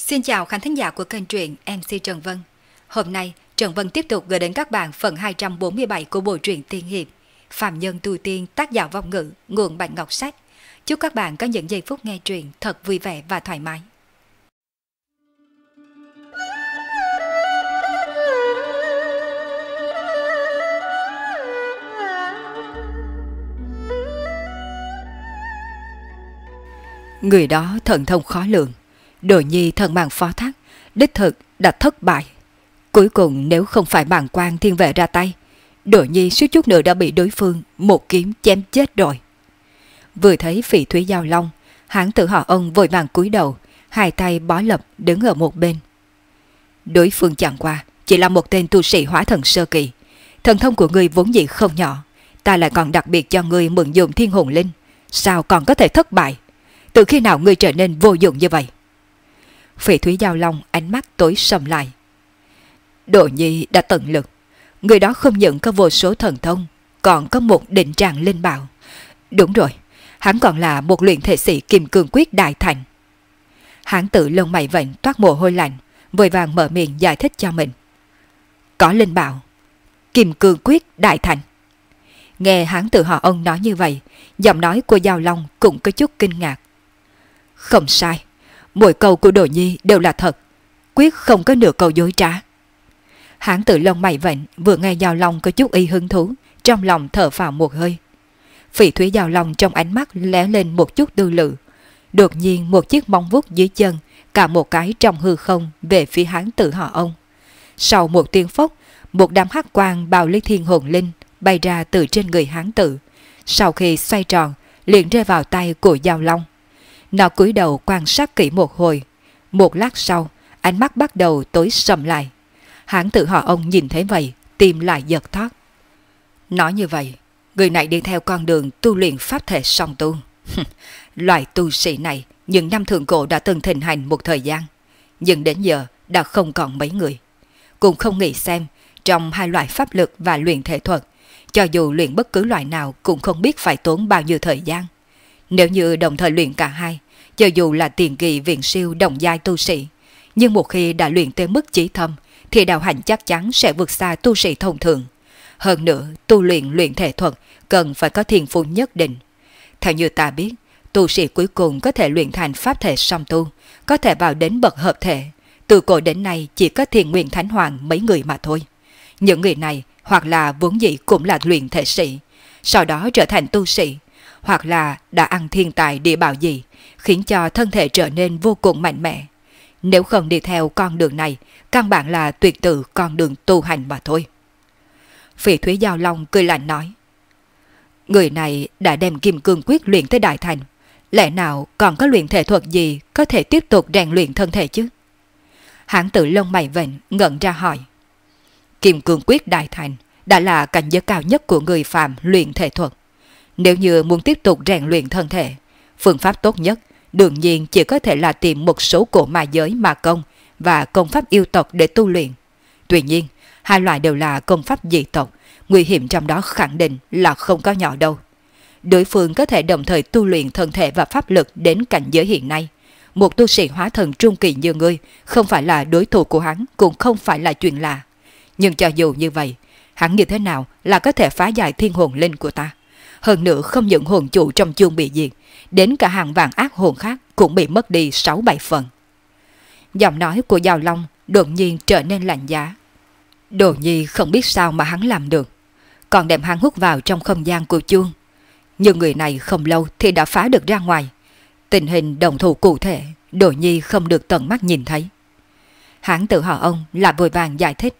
Xin chào khán thính giả của kênh truyện MC Trần Vân. Hôm nay, Trần Vân tiếp tục gửi đến các bạn phần 247 của bộ truyện tiên hiệp Phạm Nhân Tu Tiên, tác giả Vong Ngữ, nguồn Bạch Ngọc Sách. Chúc các bạn có những giây phút nghe truyện thật vui vẻ và thoải mái. Người đó thần thông khó lường, Đồ Nhi thần mạng phó thác, đích thực đã thất bại. Cuối cùng nếu không phải bàng quan thiên vệ ra tay, Đồ Nhi suýt chút nữa đã bị đối phương một kiếm chém chết rồi. Vừa thấy Phỉ Thúy Giao Long, hán tử họ Ông vội vàng cúi đầu, hai tay bó lập đứng ở một bên. Đối phương chẳng qua chỉ là một tên tu sĩ hóa thần sơ kỳ, thần thông của ngươi vốn dĩ không nhỏ, ta lại còn đặc biệt cho ngươi mượn dùng thiên hồn linh, sao còn có thể thất bại? Từ khi nào ngươi trở nên vô dụng như vậy? Phỉ Thúy Giao Long ánh mắt tối sầm lại. Đồ Nhi đã tận lực, người đó không những có vô số thần thông, còn có một định trạng linh bảo. Đúng rồi, hắn còn là một luyện thể sĩ Kim Cương Quyết đại thành. Hán tử lông mày vệnh toát mồ hôi lạnh, vội vàng mở miệng giải thích cho mình. Có linh bảo, Kim Cương Quyết đại thành. Nghe hán tử họ Ông nói như vậy, giọng nói của Giao Long cũng có chút kinh ngạc. Không sai, mỗi câu của Đồ Nhi đều là thật, quyết không có nửa câu dối trá. Hán tử lông mày vệnh vừa nghe Giao Long có chút ý hứng thú, trong lòng thở phào một hơi. Phỉ Thúy Giao Long trong ánh mắt lóe lên một chút tư lự. Đột nhiên một chiếc móng vuốt dưới chân, cả một cái trong hư không về phía hán tử họ Ông. Sau một tiếng phốc, một đám hắc quang bao lấy thiên hồn linh bay ra từ trên người hán tử. Sau khi xoay tròn, liền rơi vào tay của Giao Long. Nó cúi đầu quan sát kỹ một hồi. Một lát sau, ánh mắt bắt đầu tối sầm lại. Hán tử họ Ông nhìn thấy vậy, tim lại giật thót. Nói như vậy, người này đi theo con đường tu luyện pháp thể song tu. Loại tu sĩ này, những năm thượng cổ đã từng thịnh hành một thời gian, nhưng đến giờ đã không còn mấy người. Cũng không nghĩ xem, trong hai loại pháp lực và luyện thể thuật, cho dù luyện bất cứ loại nào cũng không biết phải tốn bao nhiêu thời gian. Nếu như đồng thời luyện cả hai, cho dù là tiền kỳ viện siêu đồng giai tu sĩ, nhưng một khi đã luyện tới mức chí thâm, thì đạo hạnh chắc chắn sẽ vượt xa tu sĩ thông thường. Hơn nữa, tu luyện luyện thể thuật cần phải có thiên phú nhất định. Theo như ta biết, tu sĩ cuối cùng có thể luyện thành pháp thể song tu, có thể vào đến bậc hợp thể. Từ cổ đến nay chỉ có Thiền Nguyên Thánh Hoàng mấy người mà thôi. Những người này hoặc là vốn dĩ cũng là luyện thể sĩ, sau đó trở thành tu sĩ, hoặc là đã ăn thiên tài địa bảo gì, khiến cho thân thể trở nên vô cùng mạnh mẽ. Nếu không đi theo con đường này, căn bản là tuyệt tự con đường tu hành mà thôi. Phỉ Thúy Giao Long cười lạnh nói. Người này đã đem Kim Cương Quyết luyện tới đại thành, lẽ nào còn có luyện thể thuật gì có thể tiếp tục rèn luyện thân thể chứ? Hán tử lông mày vệnh ngẩn ra hỏi. Kim Cương Quyết đại thành đã là cảnh giới cao nhất của người phàm luyện thể thuật. Nếu như muốn tiếp tục rèn luyện thân thể, phương pháp tốt nhất đương nhiên chỉ có thể là tìm một số cổ ma giới ma công và công pháp yêu tộc để tu luyện. Tuy nhiên, hai loại đều là công pháp dị tộc, nguy hiểm trong đó khẳng định là không có nhỏ đâu. Đối phương có thể đồng thời tu luyện thân thể và pháp lực đến cảnh giới hiện nay. Một tu sĩ hóa thần trung kỳ như ngươi không phải là đối thủ của hắn, cũng không phải là chuyện lạ. Nhưng cho dù như vậy, hắn như thế nào là có thể phá giải thiên hồn linh của ta? Hơn nữa không những hồn chủ trong chuông bị diệt, đến cả hàng vạn ác hồn khác cũng bị mất đi 6-7 phần. Giọng nói của Giao Long đột nhiên trở nên lạnh giá. Đồ Nhi không biết sao mà hắn làm được, còn đem hắn hút vào trong không gian của chuông. Nhưng người này không lâu thì đã phá được ra ngoài. Tình hình đồng thủ cụ thể, Đồ Nhi không được tận mắt nhìn thấy. Hán tử họ Ông lại vội vàng giải thích.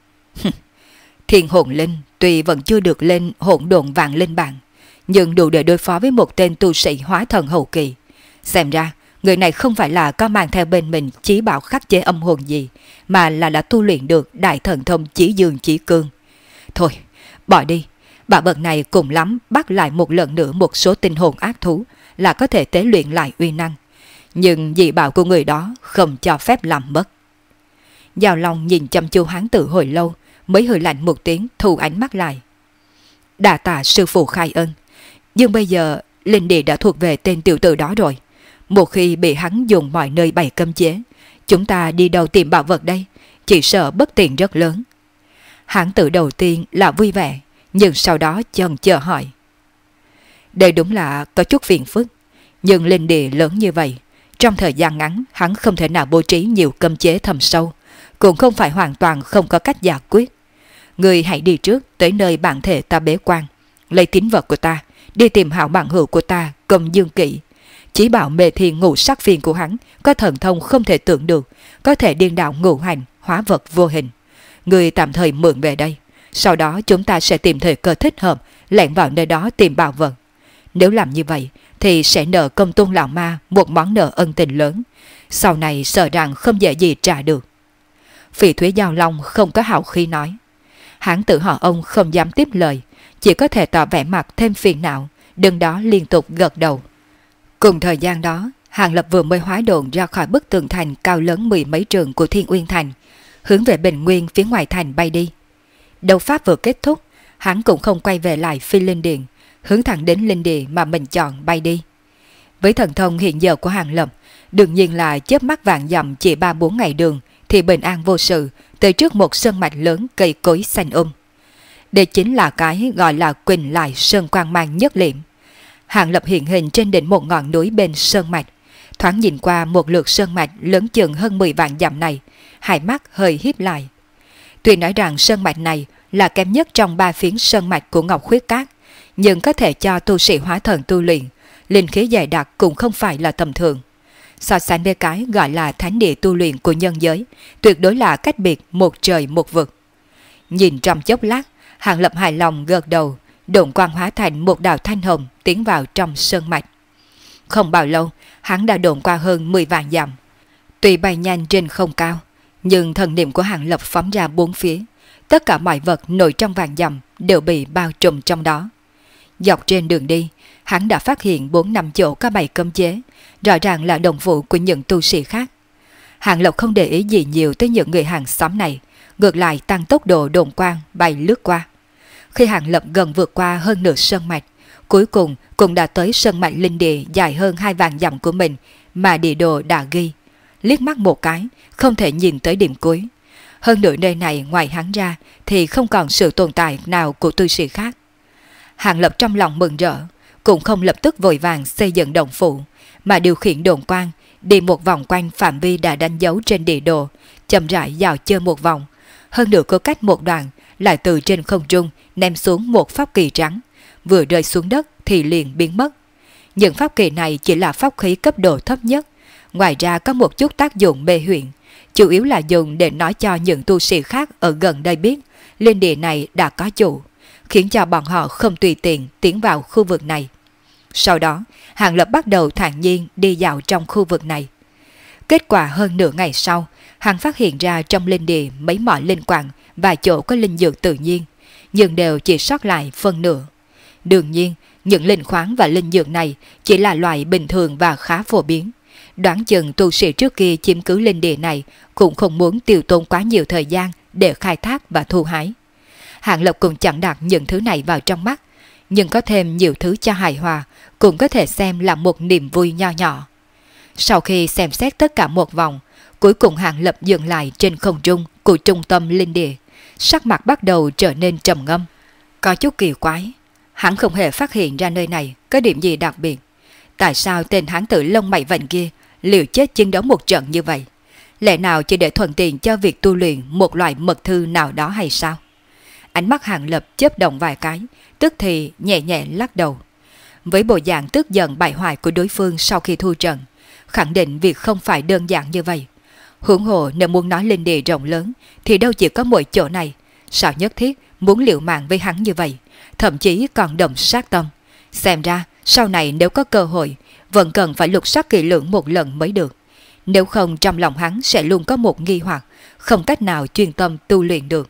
Thiên hồn linh tuy vẫn chưa được lên hỗn độn vạn linh bảng, nhưng đủ để đối phó với một tên tu sĩ hóa thần hậu kỳ. Xem ra, người này không phải là có mang theo bên mình chí bảo khắc chế âm hồn gì, mà là đã tu luyện được đại thần thông chí dương chí cương. Thôi, bỏ đi, bảo bậc này cùng lắm bắt lại một lần nữa một số tinh hồn ác thú là có thể tế luyện lại uy năng. Nhưng dị bảo của người đó không cho phép làm mất. Giao Long nhìn chăm chú hán tử hồi lâu, mới hừ lạnh một tiếng thu ánh mắt lại. Đà tạ sư phụ khai ân, nhưng bây giờ linh địa đã thuộc về tên tiểu tử đó rồi. Một khi bị hắn dùng mọi nơi bày cấm chế, Chúng ta đi đâu tìm bảo vật đây? Chỉ sợ bất tiện rất lớn. Hán tử đầu tiên là vui vẻ, nhưng sau đó chần chờ hỏi. Đây đúng là có chút phiền phức, nhưng linh địa lớn như vậy, trong thời gian ngắn hắn không thể nào bố trí nhiều cấm chế thầm sâu, cũng không phải hoàn toàn không có cách giải quyết. Người hãy đi trước tới nơi bản thể ta bế quan, lấy tín vật của ta, đi tìm hảo bạn hữu của ta Công Dương Kỵ. Chỉ bảo mê thiên ngũ sắc phiền của hắn có thần thông không thể tưởng được, có thể điên đạo ngũ hành, hóa vật vô hình. Người tạm thời mượn về đây, sau đó chúng ta sẽ tìm thời cơ thích hợp, lẻn vào nơi đó tìm bảo vật. Nếu làm như vậy thì sẽ nợ Công Tôn lão ma một món nợ ân tình lớn, sau này sợ rằng không dễ gì trả được. Phỉ Thúy Giao Long không có hào khí nói. Hán tử họ ông không dám tiếp lời, chỉ có thể tỏ vẻ mặt thêm phiền não, đứng đó liên tục gật đầu. Cùng thời gian đó, Hàng Lập vừa mới hóa độn ra khỏi bức tường thành cao lớn mười mấy trượng của Thiên Uyên Thành, hướng về Bình Nguyên phía ngoài thành bay đi. Đấu pháp vừa kết thúc, hắn cũng không quay về lại Phi Linh Điện, hướng thẳng đến linh địa mà mình chọn bay đi. Với thần thông hiện giờ của Hàng Lập, đương nhiên là chớp mắt vạn dặm chỉ 3-4 ngày đường thì bình an vô sự, tới trước một sơn mạch lớn cây cối xanh Đây chính là cái gọi là Quỳnh Lại Sơn Quang Mang Nhất Liệm. Hàng Lập hiện hình trên đỉnh một ngọn núi bên sơn mạch, thoáng nhìn qua một lượt sơn mạch lớn chừng hơn 10 vạn dặm này, hai mắt hơi híp lại. Tuy nói rằng sơn mạch này là kém nhất trong 3 phiến sơn mạch của Ngọc Khuyết Các, nhưng có thể cho tu sĩ hóa thần tu luyện, linh khí dày đặc cũng không phải là tầm thường. So sánh với cái gọi là thánh địa tu luyện của nhân giới, tuyệt đối là cách biệt một trời một vực. Nhìn trong chốc lát, Hàng Lập hài lòng gật đầu, độn quang hóa thành một đạo thanh hồng tiến vào trong sơn mạch. Không bao lâu, hắn đã độn qua hơn 10 vạn dặm. Tuy bay nhanh trên không cao, nhưng thần niệm của Hàng Lập phóng ra bốn phía, tất cả mọi vật nổi trong vạn dặm đều bị bao trùm trong đó. Dọc trên đường đi, hắn đã phát hiện 4-5 chỗ có bày cấm chế, rõ ràng là đồng vụ của những tu sĩ khác. Hàng Lập không để ý gì nhiều tới những người hàng xóm này, ngược lại tăng tốc độ độn quang bay lướt qua. Khi Hàng Lập gần vượt qua hơn nửa sơn mạch, cuối cùng cũng đã tới sơn mạch linh địa dài hơn 2 vạn dặm của mình mà địa đồ đã ghi. Liếc mắt một cái, không thể nhìn tới điểm cuối. Hơn nữa nơi này ngoài hắn ra thì không còn sự tồn tại nào của tu sĩ khác. Hàng Lập trong lòng mừng rỡ, cũng không lập tức vội vàng xây dựng động phủ, mà điều khiển độn quang đi một vòng quanh phạm vi đã đánh dấu trên địa đồ, chậm rãi dạo chơi một vòng. Hơn nữa có cách một đoạn lại từ trên không trung ném xuống một pháp kỳ trắng, vừa rơi xuống đất thì liền biến mất. Những pháp kỳ này chỉ là pháp khí cấp độ thấp nhất, ngoài ra có một chút tác dụng mê huyện, chủ yếu là dùng để nói cho những tu sĩ khác ở gần đây biết linh địa này đã có chủ, khiến cho bọn họ không tùy tiện tiến vào khu vực này. Sau đó, Hàng Lập bắt đầu thản nhiên đi dạo trong khu vực này. Kết quả hơn nửa ngày sau, hắn phát hiện ra trong linh địa mấy mỏ linh quạng và chỗ có linh dược tự nhiên, nhưng đều chỉ sót lại phân nửa. Đương nhiên, những linh khoáng và linh dược này chỉ là loại bình thường và khá phổ biến. Đoán chừng tu sĩ trước kia chiếm cứ linh địa này cũng không muốn tiêu tốn quá nhiều thời gian để khai thác và thu hái. Hàng Lập cũng chẳng đặt những thứ này vào trong mắt, nhưng có thêm nhiều thứ cho hài hòa cũng có thể xem là một niềm vui nho nhỏ. Sau khi xem xét tất cả một vòng, cuối cùng Hàng Lập dừng lại trên không trung của trung tâm linh địa, sắc mặt bắt đầu trở nên trầm ngâm. Có chút kỳ quái, hắn không hề phát hiện ra nơi này có điểm gì đặc biệt. Tại sao tên hán tử lông mày vành kia liều chết chiến đấu một trận như vậy? Lẽ nào chỉ để thuận tiện cho việc tu luyện một loại mật thư nào đó hay sao? Ánh mắt Hàng Lập chớp động vài cái, tức thì nhẹ nhẹ lắc đầu. Với bộ dạng tức giận bại hoại của đối phương sau khi thu trận, khẳng định việc không phải đơn giản như vậy. Huống hồ nếu muốn nói linh địa rộng lớn thì đâu chỉ có mỗi chỗ này, sao nhất thiết muốn liều mạng với hắn như vậy, thậm chí còn động sát tâm. Xem ra sau này nếu có cơ hội vẫn cần phải lục soát kỹ lưỡng một lần mới được. Nếu không trong lòng hắn sẽ luôn có một nghi hoặc, không cách nào chuyên tâm tu luyện được.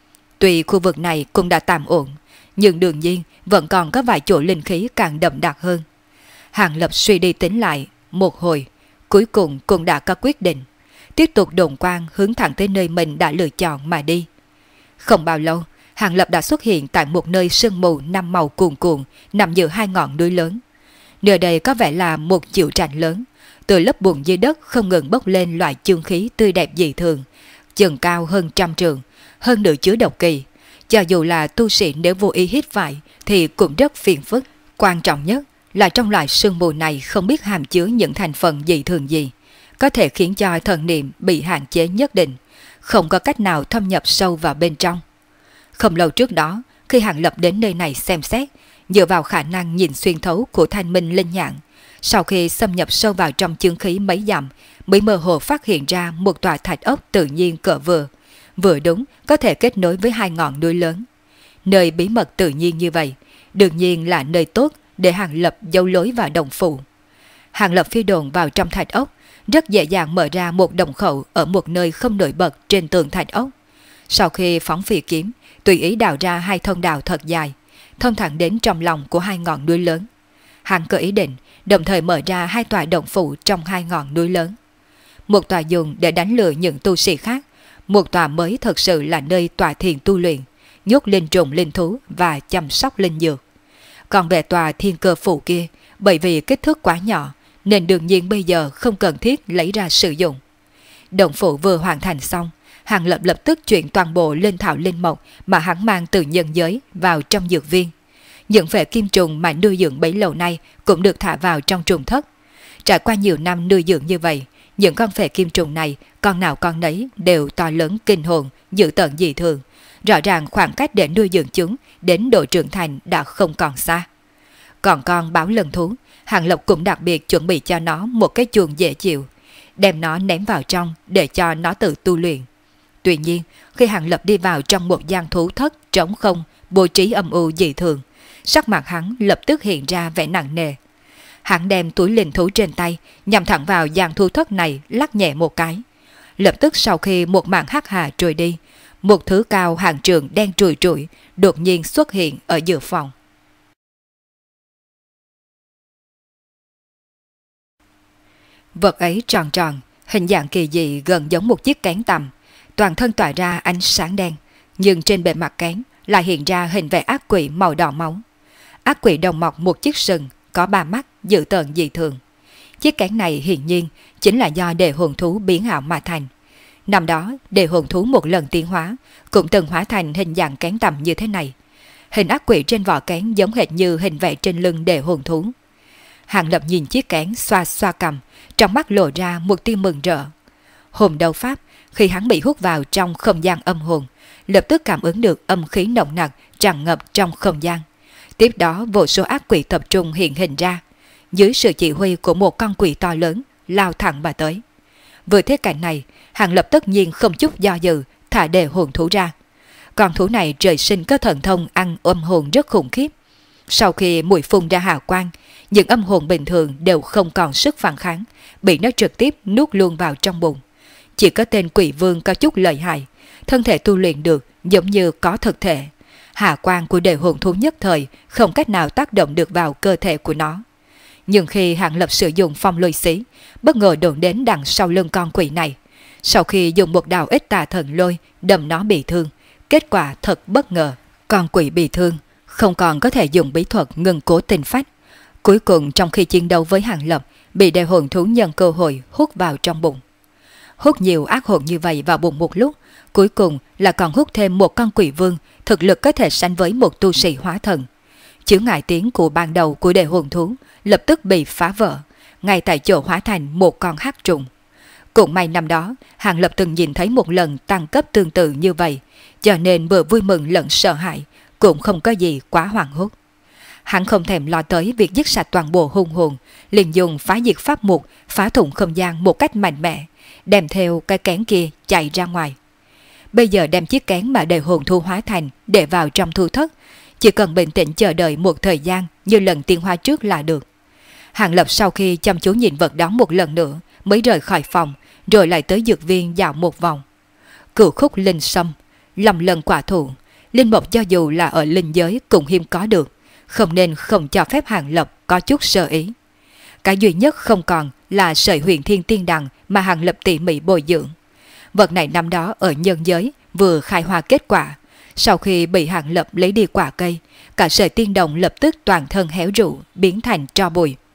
Tuy khu vực này cũng đã tạm ổn, nhưng đương nhiên vẫn còn có vài chỗ linh khí càng đậm đặc hơn. Hàng Lập suy đi tính lại một hồi, cuối cùng cũng đã có quyết định, tiếp tục độn quang hướng thẳng tới nơi mình đã lựa chọn mà đi. Không bao lâu, Hàng Lập đã xuất hiện tại một nơi sương mù 5 màu cuồn cuộn nằm giữa hai ngọn núi lớn. Nơi đây có vẻ là một chịu trạch lớn, từ lớp bùn dưới đất không ngừng bốc lên loại chương khí tươi đẹp dị thường, chừng cao hơn 100 trượng, hơn nữa chứa độc kỳ. Cho dù là tu sĩ nếu vô ý hít phải thì cũng rất phiền phức. Quan trọng nhất là trong loại sương mù này không biết hàm chứa những thành phần dị thường gì, có thể khiến cho thần niệm bị hạn chế nhất định, không có cách nào thâm nhập sâu vào bên trong. Không lâu trước đó, khi Hàng Lập đến nơi này xem xét, dựa vào khả năng nhìn xuyên thấu của thanh minh linh nhãn, sau khi xâm nhập sâu vào trong chương khí mấy dặm, mới mơ hồ phát hiện ra một tòa thạch ốc tự nhiên cỡ vừa đúng có thể kết nối với hai ngọn núi lớn. Nơi bí mật tự nhiên như vậy, đương nhiên là nơi tốt để Hàng Lập giấu lối vào động phủ. Hàng Lập phi đồn vào trong thạch ốc, rất dễ dàng mở ra một động khẩu ở một nơi không nổi bật trên tường thạch ốc. Sau khi phóng phi kiếm, tùy ý đào ra hai thông đạo thật dài, thông thẳng đến trong lòng của hai ngọn núi lớn. Hắn có ý định đồng thời mở ra hai tòa động phủ trong hai ngọn núi lớn. Một tòa dùng để đánh lừa những tu sĩ khác, một tòa mới thật sự là nơi tòa thiền tu luyện, nhốt linh trùng linh thú và chăm sóc linh dược. Còn về tòa thiên cơ phủ kia, bởi vì kích thước quá nhỏ nên đương nhiên bây giờ không cần thiết lấy ra sử dụng. Động phủ vừa hoàn thành xong, Hàng Lập lập tức chuyển toàn bộ linh thảo linh mộc mà hắn mang từ nhân giới vào trong dược viên. Những vệ kim trùng mà nuôi dưỡng bấy lâu nay cũng được thả vào trong trùng thất. Trải qua nhiều năm nuôi dưỡng như vậy, những con vệ kim trùng này con nào con nấy đều to lớn kinh hồn, dữ tợn dị thường. Rõ ràng khoảng cách để nuôi dưỡng chúng đến độ trưởng thành đã không còn xa. Còn con báo lân thú, Hàng Lập cũng đặc biệt chuẩn bị cho nó một cái chuồng dễ chịu, đem nó ném vào trong để cho nó tự tu luyện. Tuy nhiên, khi Hàng Lập đi vào trong một gian thú thất trống không, bố trí âm u dị thường, sắc mặt hắn lập tức hiện ra vẻ nặng nề. Hắn đem túi linh thú trên tay nhằm thẳng vào gian thú thất này, lắc nhẹ một cái. Lập tức sau khi một màn hắc hà trôi đi, một thứ cao hàng trường đen trùi trụi đột nhiên xuất hiện ở giữa phòng. Vật ấy tròn tròn, hình dạng kỳ dị gần giống một chiếc kén tằm, toàn thân tỏa ra ánh sáng đen, nhưng trên bề mặt kén lại hiện ra hình vẽ ác quỷ màu đỏ máu. Ác quỷ đồng mọc một chiếc sừng, có ba mắt, dữ tợn dị thường. Chiếc kén này hiển nhiên chính là do đề hồn thú biến ảo mà thành. Năm đó, đề hồn thú một lần tiến hóa, cũng từng hóa thành hình dạng kén tằm như thế này. Hình ác quỷ trên vỏ kén giống hệt như hình vẽ trên lưng đề hồn thú. Hàng Lập nhìn chiếc kén xoa xoa cầm, trong mắt lộ ra một tia mừng rỡ. Hồn đấu pháp, khi hắn bị hút vào trong không gian âm hồn, lập tức cảm ứng được âm khí nồng nặc tràn ngập trong không gian. Tiếp đó vô số ác quỷ tập trung hiện hình ra, dưới sự chỉ huy của một con quỷ to lớn lao thẳng mà tới. Vừa thấy cảnh này, Hàng Lập tất nhiên không chút do dự thả đề hồn thú ra. Con thú này trời sinh có thần thông ăn âm hồn rất khủng khiếp. Sau khi mũi phun ra hào quang, những âm hồn bình thường đều không còn sức phản kháng, bị nó trực tiếp nuốt luôn vào trong bụng. Chỉ có tên quỷ vương có chút lợi hại, thân thể tu luyện được giống như có thực thể. Hà quang của đề hồn thú nhất thời không cách nào tác động được vào cơ thể của nó. Nhưng khi Hàng Lập sử dụng phong lôi xí, bất ngờ đụng đến đằng sau lưng con quỷ này. Sau khi dùng một đạo ít tà thần lôi đâm nó bị thương, kết quả thật bất ngờ. Con quỷ bị thương, không còn có thể dùng bí thuật ngừng cố tình phách. Cuối cùng trong khi chiến đấu với Hàng Lập, bị đề hồn thú nhân cơ hội hút vào trong bụng. Hút nhiều ác hồn như vậy vào bụng một lúc, cuối cùng là còn hút thêm một con quỷ vương, thực lực có thể sánh với một tu sĩ hóa thần. Chướng ngại tiếng của ban đầu của đề hồn thú lập tức bị phá vỡ, ngay tại chỗ hóa thành một con hắc trùng. Cũng may năm đó, Hàng Lập từng nhìn thấy một lần tăng cấp tương tự như vậy, cho nên vừa vui mừng lẫn sợ hãi, cũng không có gì quá hoảng hốt. Hắn không thèm lo tới việc giết sạch toàn bộ hung hồn, liền dùng phá diệt pháp mục phá thủng không gian một cách mạnh mẽ, đem theo cái kén kia chạy ra ngoài. Bây giờ đem chiếc kén mà đề hồn thu hóa thành để vào trong thu thất, chỉ cần bình tĩnh chờ đợi một thời gian như lần tiến hóa trước là được. Hàng Lập sau khi chăm chú nhìn vật đó một lần nữa mới rời khỏi phòng, rồi lại tới dược viên dạo một vòng. Cửu khúc linh sâm, lầm lần quả thụ, linh mộc cho dù là ở linh giới cũng hiếm có được, không nên không cho phép Hàng Lập có chút sơ ý. Cái duy nhất không còn là sợi huyền thiên tiên đằng mà Hàng Lập tỉ mỉ bồi dưỡng. Vật này năm đó ở nhân giới vừa khai hoa kết quả, sau khi bị Hàng Lập lấy đi quả cây, cả sợi tiên đồng lập tức toàn thân héo rũ, biến thành tro bụi.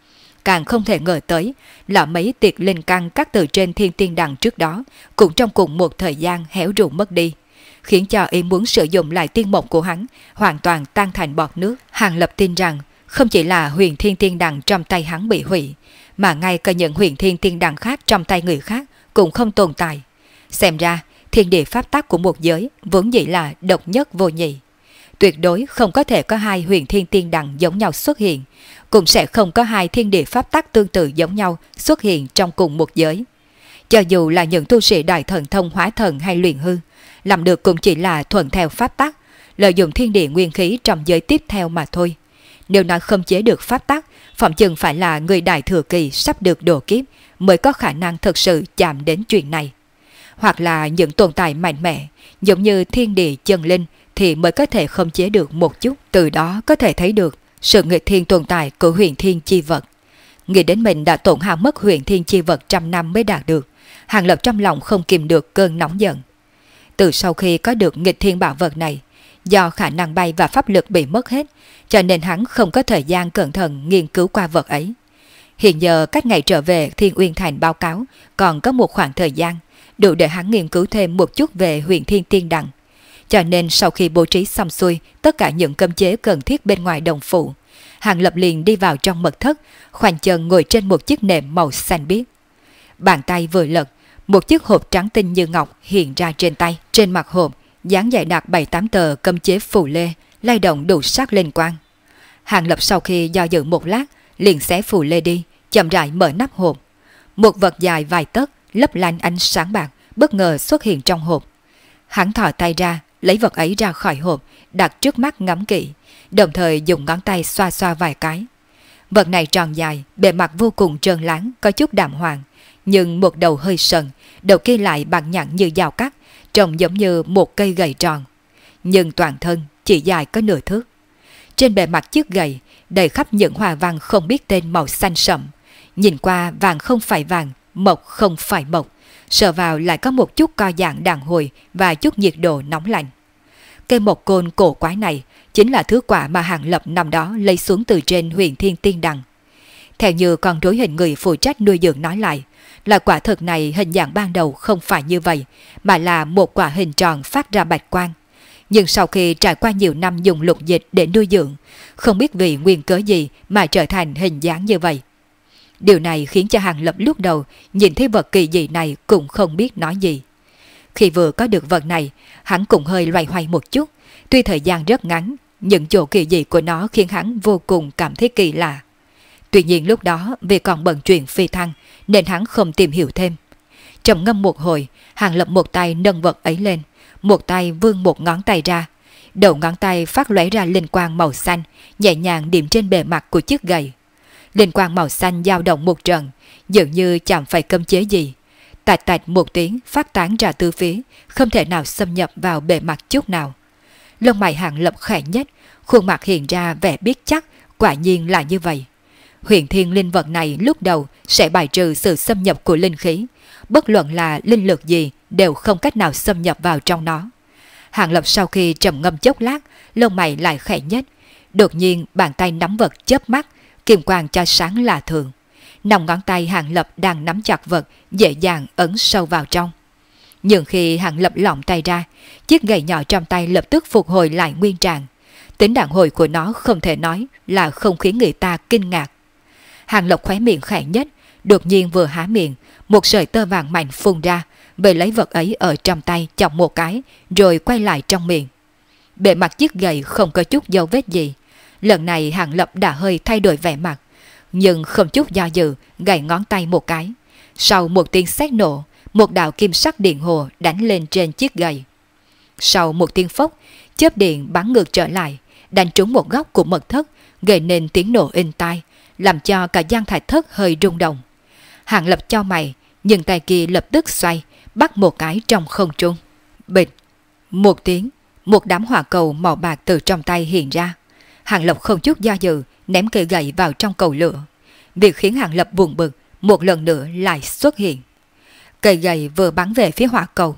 càng không thể ngờ tới là mấy tiệt linh căn cắt từ trên thiên tiên đằng trước đó cũng trong cùng một thời gian héo rụng mất đi, khiến cho ý muốn sử dụng lại tiên mộc của hắn hoàn toàn tan thành bọt nước. Hàng Lập tin rằng không chỉ là huyền thiên tiên đằng trong tay hắn bị hủy, mà ngay cả những huyền thiên tiên đằng khác trong tay người khác cũng không tồn tại. Xem ra thiên địa pháp tắc của một giới vốn dĩ là độc nhất vô nhị, tuyệt đối không có thể có hai huyền thiên tiên đằng giống nhau xuất hiện, cũng sẽ không có hai thiên địa pháp tắc tương tự giống nhau xuất hiện trong cùng một giới. Cho dù là những tu sĩ đại thần thông hóa thần hay luyện hư, làm được cũng chỉ là thuận theo pháp tắc, lợi dụng thiên địa nguyên khí trong giới tiếp theo mà thôi. Nếu nói không chế được pháp tắc, phỏng chừng phải là người đại thừa kỳ sắp được độ kiếp mới có khả năng thực sự chạm đến chuyện này. Hoặc là những tồn tại mạnh mẽ, giống như thiên địa chân linh thì mới có thể không chế được một chút. Từ đó có thể thấy được sự nghịch thiên tồn tại của huyền thiên chi vật. Nghĩ đến mình đã tổn hao mất huyền thiên chi vật trăm năm mới đạt được, Hàng Lập trong lòng không kìm được cơn nóng giận. Từ sau khi có được nghịch thiên bảo vật này, do khả năng bay và pháp lực bị mất hết, cho nên hắn không có thời gian cẩn thận nghiên cứu qua vật ấy. Hiện giờ cách ngày trở về Thiên Uyên Thành báo cáo còn có một khoảng thời gian, đủ để hắn nghiên cứu thêm một chút về huyền thiên tiên đằng. Cho nên sau khi bố trí xong xuôi tất cả những cấm chế cần thiết bên ngoài đồng phủ, Hàng Lập liền đi vào trong mật thất, khoanh chân ngồi trên một chiếc nệm màu xanh biếc. Bàn tay vừa lật, một chiếc hộp trắng tinh như ngọc hiện ra trên tay. Trên mặt hộp dán dày đặc 7-8 tờ cấm chế phù lê, lay động đủ sắc linh quang. Hàng Lập sau khi do dự một lát, liền xé phù lê đi, chậm rãi mở nắp hộp. Một vật dài vài tấc, lấp lánh ánh sáng bạc, bất ngờ xuất hiện trong hộp. Hắn thò tay ra, lấy vật ấy ra khỏi hộp, đặt trước mắt ngắm kỹ, đồng thời dùng ngón tay xoa xoa vài cái. Vật này tròn dài, bề mặt vô cùng trơn láng, có chút đạm hoàng, nhưng một đầu hơi sần, đầu kia lại bằng nhẵn như dao cắt, trông giống như một cây gậy tròn, nhưng toàn thân chỉ dài có nửa thước. Trên bề mặt chiếc gậy đầy khắp những hoa văn không biết tên màu xanh sẫm, nhìn qua vàng không phải vàng, mộc không phải mộc, sờ vào lại có một chút co giãn đàn hồi và chút nhiệt độ nóng lạnh. Cây mộc côn cổ quái này chính là thứ quả mà Hàng Lập năm đó lấy xuống từ trên huyền thiên tiên đằng. Theo như con rối hình người phụ trách nuôi dưỡng nói lại, là quả thực này hình dạng ban đầu không phải như vậy, mà là một quả hình tròn phát ra bạch quang. Nhưng sau khi trải qua nhiều năm dùng lục dịch để nuôi dưỡng, không biết vì nguyên cớ gì mà trở thành hình dáng như vậy. Điều này khiến cho Hàng Lập lúc đầu nhìn thấy vật kỳ dị này cũng không biết nói gì. Khi vừa có được vật này, hắn cũng hơi loay hoay một chút. Tuy thời gian rất ngắn, những chỗ kỳ dị của nó khiến hắn vô cùng cảm thấy kỳ lạ. Tuy nhiên lúc đó vì còn bận chuyện phi thăng nên hắn không tìm hiểu thêm. Trầm ngâm một hồi, Hàng Lập một tay nâng vật ấy lên, một tay vươn một ngón tay ra. Đầu ngón tay phát lóe ra linh quang màu xanh, nhẹ nhàng điểm trên bề mặt của chiếc gậy. Linh quang màu xanh dao động một trận, dường như chẳng phải cấm chế gì. Tạch tạch một tiếng phát tán ra từ phía, không thể nào xâm nhập vào bề mặt chút nào. Lông mày Hàng Lập khẽ nhất, khuôn mặt hiện ra vẻ biết chắc, quả nhiên là như vậy. Huyền thiên linh vật này lúc đầu sẽ bài trừ sự xâm nhập của linh khí, bất luận là linh lực gì đều không cách nào xâm nhập vào trong nó. Hàng Lập sau khi trầm ngâm chốc lát, lông mày lại khẽ nhất, đột nhiên bàn tay nắm vật chớp mắt, kim quang cho sáng lạ thường. Nòng ngón tay Hàng Lập đang nắm chặt vật dễ dàng ấn sâu vào trong. Nhưng khi Hàng Lập lỏng tay ra, chiếc gậy nhỏ trong tay lập tức phục hồi lại nguyên trạng. Tính đàn hồi của nó không thể nói là không khiến người ta kinh ngạc. Hàng Lập khóe miệng khẽ nhất, đột nhiên vừa há miệng, một sợi tơ vàng mạnh phun ra, bề lấy vật ấy ở trong tay chọc một cái, rồi quay lại trong miệng. Bề mặt chiếc gậy không có chút dấu vết gì. Lần này Hàng Lập đã hơi thay đổi vẻ mặt, nhưng không chút do dự, gậy ngón tay một cái. Sau một tiếng sét nổ, một đạo kim sắc điện hồ đánh lên trên chiếc gậy. Sau một tiếng phốc, chớp điện bắn ngược trở lại, đánh trúng một góc của mật thất, gây nên tiếng nổ inh tai, làm cho cả gian thạch thất hơi rung động. Hàng Lập chau mày, nhưng tay kia lập tức xoay, bắt một cái trong không trung. Bịch! Một tiếng, một đám hỏa cầu màu bạc từ trong tay hiện ra. Hàng Lập không chút do dự, ném cây gậy vào trong cầu lửa. Việc khiến Hàng Lập buồn bực một lần nữa lại xuất hiện. Cây gậy vừa bắn về phía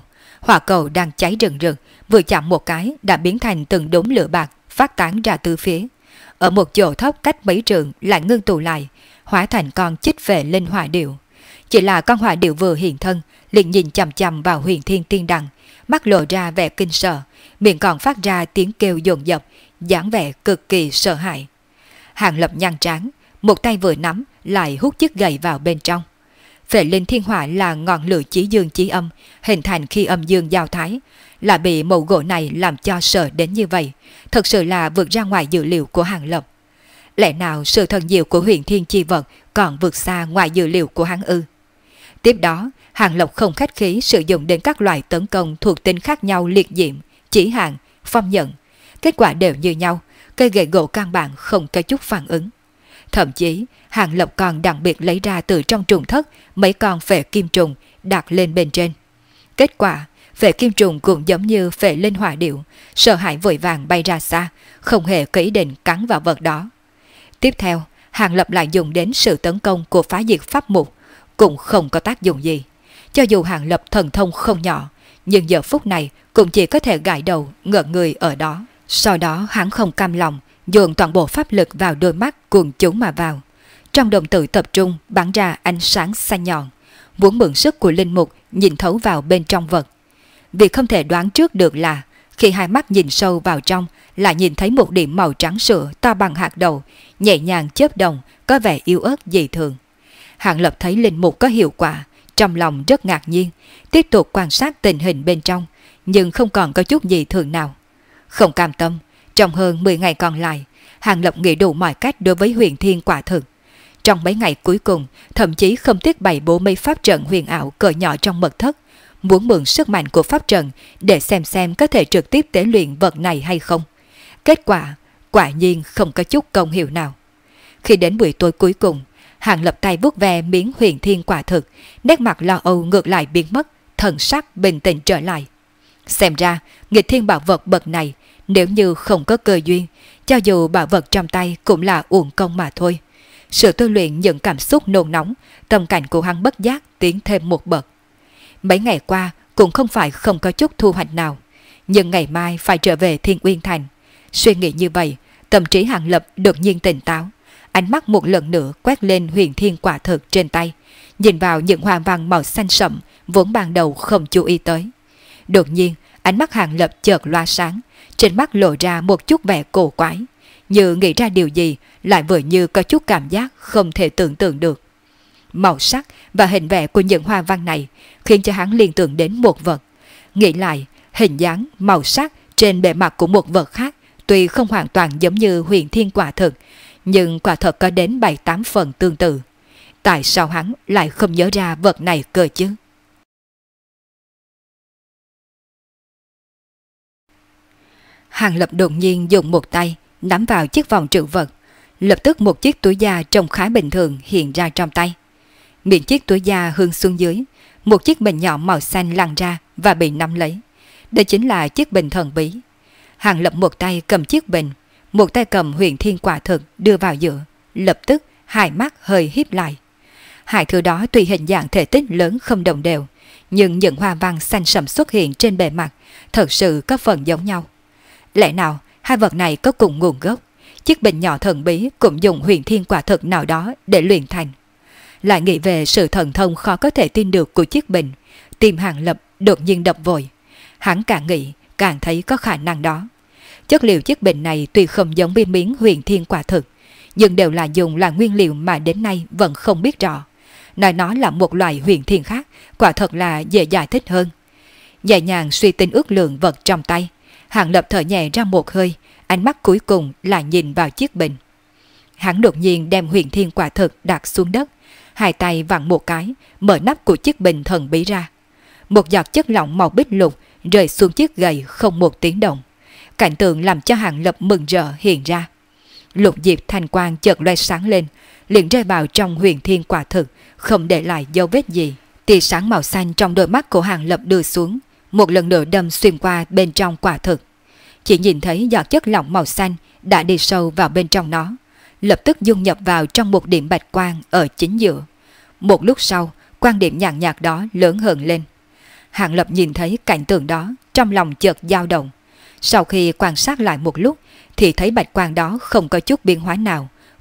hỏa cầu đang cháy rừng rực, vừa chạm một cái đã biến thành từng đốm lửa bạc phát tán ra từ phía. Ở một chỗ thấp cách mấy trường lại ngưng tụ lại, hóa thành con chích về linh hỏa điệu. Chỉ là con hỏa điệu vừa hiện thân, liền nhìn chằm chằm vào Huyền Thiên Tiên Đằng, mắt lộ ra vẻ kinh sợ, miệng còn phát ra tiếng kêu dồn dập, dáng vẻ cực kỳ sợ hãi. Hàng Lập nhăn trán, một tay vừa nắm lại hút chiếc gậy vào bên trong. Phệ linh thiên hỏa là ngọn lửa chí dương chí âm, hình thành khi âm dương giao thái, là bị mẩu gỗ này làm cho sợ đến như vậy, thật sự là vượt ra ngoài dự liệu của Hàng Lập. Lẽ nào sự thần diệu của huyền thiên chi vật còn vượt xa ngoài dự liệu của hắn ư? Tiếp đó, Hàng Lập không khách khí sử dụng đến các loại tấn công thuộc tính khác nhau liệt diệm, chỉ hạn, phong nhận. Kết quả đều như nhau, cây gậy gỗ căn bản không có chút phản ứng. Thậm chí, Hàng Lập còn đặc biệt lấy ra từ trong trùng thất mấy con phệ kim trùng đặt lên bên trên. Kết quả, phệ kim trùng cũng giống như phệ linh hỏa điệu, sợ hãi vội vàng bay ra xa, không hề có ý định cắn vào vật đó. Tiếp theo, Hàng Lập lại dùng đến sự tấn công của phá diệt pháp mục, cũng không có tác dụng gì. Cho dù Hàng Lập thần thông không nhỏ, nhưng giờ phút này cũng chỉ có thể gãi đầu ngợn người ở đó. Sau đó hắn không cam lòng, dồn toàn bộ pháp lực vào đôi mắt cuồng chúng mà vào. Trong đồng tử tập trung bắn ra ánh sáng xanh nhọn, muốn mượn sức của linh mục nhìn thấu vào bên trong vật. Việc không thể đoán trước được là khi hai mắt nhìn sâu vào trong lại nhìn thấy một điểm màu trắng sữa to bằng hạt đậu, nhẹ nhàng chớp đồng, có vẻ yếu ớt dị thường. Hàng Lập thấy linh mục có hiệu quả, trong lòng rất ngạc nhiên, tiếp tục quan sát tình hình bên trong, nhưng không còn có chút gì thường nào. Không cam tâm, trong hơn 10 ngày còn lại, Hàng Lập nghĩ đủ mọi cách đối với huyền thiên quả thực. Trong mấy ngày cuối cùng, thậm chí không tiếc bày bố mấy pháp trận huyền ảo cỡ nhỏ trong mật thất, muốn mượn sức mạnh của pháp trận để xem có thể trực tiếp tế luyện vật này hay không. Kết quả, quả nhiên không có chút công hiệu nào. Khi đến buổi tối cuối cùng, Hàng Lập tay vuốt ve miếng huyền thiên quả thực, nét mặt lo âu ngược lại biến mất, thần sắc bình tĩnh trở lại. Xem ra, nghịch thiên bảo vật bậc này, nếu như không có cơ duyên, cho dù bảo vật trong tay cũng là uổng công mà thôi. Sự tu luyện những cảm xúc nôn nóng, tâm cảnh của hắn bất giác tiến thêm một bậc. Mấy ngày qua cũng không phải không có chút thu hoạch nào, nhưng ngày mai phải trở về Thiên Uyên Thành. Suy nghĩ như vậy, tâm trí Hàng Lập đột nhiên tỉnh táo, ánh mắt một lần nữa quét lên huyền thiên quả thực trên tay, nhìn vào những hoa văn màu xanh sẫm vốn ban đầu không chú ý tới. Đột nhiên, ánh mắt Hàng Lập chợt loa sáng, trên mắt lộ ra một chút vẻ cổ quái, như nghĩ ra điều gì, lại vừa như có chút cảm giác không thể tưởng tượng được. Màu sắc và hình vẽ của những hoa văn này khiến cho hắn liên tưởng đến một vật. Nghĩ lại, hình dáng, màu sắc trên bề mặt của một vật khác tuy không hoàn toàn giống như huyền thiên quả thực, nhưng quả thật có đến 7-8 phần tương tự. Tại sao hắn lại không nhớ ra vật này cơ chứ? Hàng Lập đột nhiên dùng một tay nắm vào chiếc vòng trữ vật, lập tức một chiếc túi da trông khá bình thường hiện ra trong tay. Miệng chiếc túi da hướng xuống dưới, một chiếc bình nhỏ màu xanh lăn ra và bị nắm lấy. Đây chính là chiếc bình thần bí. Hàng Lập một tay cầm chiếc bình, một tay cầm huyền thiên quả thực đưa vào giữa, lập tức hai mắt hơi híp lại. Hai thứ đó tùy hình dạng thể tích lớn không đồng đều, nhưng những hoa văn xanh sẫm xuất hiện trên bề mặt thật sự có phần giống nhau. Lẽ nào hai vật này có cùng nguồn gốc? Chiếc bình nhỏ thần bí cũng dùng huyền thiên quả thực nào đó để luyện thành. Lại nghĩ về sự thần thông khó có thể tin được của chiếc bình, tim Hàng Lập đột nhiên đập vội. Hắn càng nghĩ càng thấy có khả năng đó. Chất liệu chiếc bình này tuy không giống với miếng huyền thiên quả thực, nhưng đều là dùng là nguyên liệu mà đến nay vẫn không biết rõ. Nói nó là một loại huyền thiên khác, quả thật là dễ giải thích hơn. Nhẹ nhàng suy tính ước lượng vật trong tay, Hàng Lập thở nhẹ ra một hơi, ánh mắt cuối cùng là nhìn vào chiếc bình. Hắn đột nhiên đem huyền thiên quả thực đặt xuống đất, hai tay vặn một cái, mở nắp của chiếc bình thần bí ra. Một giọt chất lỏng màu bích lục rơi xuống chiếc gậy không một tiếng động. Cảnh tượng làm cho Hàng Lập mừng rỡ hiện ra. Lục diệp thanh quang chợt loe sáng lên, liền rơi vào trong huyền thiên quả thực, không để lại dấu vết gì. Tia sáng màu xanh trong đôi mắt của Hàng Lập đưa xuống, một lần nữa đâm xuyên qua bên trong quả thực. Chỉ nhìn thấy giọt chất lỏng màu xanh đã đi sâu vào bên trong nó, lập tức dung nhập vào trong một điểm bạch quang ở chính giữa. Một lúc sau, quan điểm nhàn nhạt đó lớn hơn lên. Hàng Lập nhìn thấy cảnh tượng đó, trong lòng chợt dao động. Sau khi quan sát lại một lúc, thì thấy bạch quang đó không có chút biến hóa nào,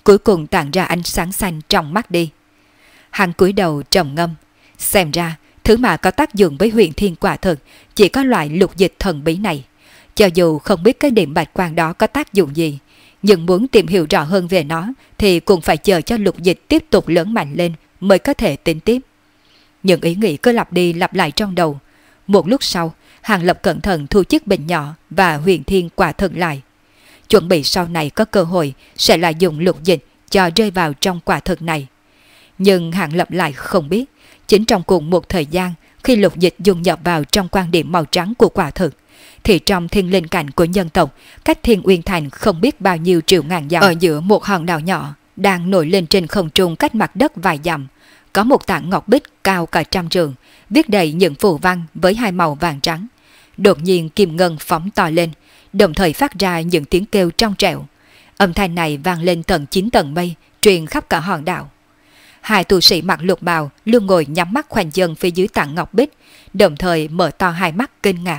cuối cùng tản ra ánh sáng xanh trong mắt đi. Hắn cúi đầu trầm ngâm, xem ra thứ mà có tác dụng với huyền thiên quả thực chỉ có loại lục dịch thần bí này. Cho dù không biết cái điểm bạch quang đó có tác dụng gì, nhưng muốn tìm hiểu rõ hơn về nó thì cũng phải chờ cho lục dịch tiếp tục lớn mạnh lên mới có thể tính tiếp. Những ý nghĩ cứ lặp đi lặp lại trong đầu. Một lúc sau, Hàng Lập cẩn thận thu chiếc bình nhỏ và huyền thiên quả thực lại, chuẩn bị sau này có cơ hội sẽ lại dùng lục dịch cho rơi vào trong quả thực này. Nhưng Hàng Lập lại không biết, chính trong cùng một thời gian khi lục dịch dung nhập vào trong quan điểm màu trắng của quả thực, thì trong thiên linh cảnh của nhân tộc, cách Thiên Uyên Thành không biết bao nhiêu triệu ngàn dặm, ở giữa một hòn đảo nhỏ đang nổi lên trên không trung cách mặt đất vài dặm, có một tảng ngọc bích cao cả 100 trượng, viết đầy những phù văn với hai màu vàng trắng. Đột nhiên kim ngân phóng to lên, đồng thời phát ra những tiếng kêu trong trẻo. Âm thanh này vang lên tận 9 tầng mây, truyền khắp cả hòn đảo. Hai tu sĩ mặc lục bào luôn ngồi nhắm mắt khoanh chân phía dưới tảng ngọc bích, đồng thời mở to hai mắt kinh ngạc.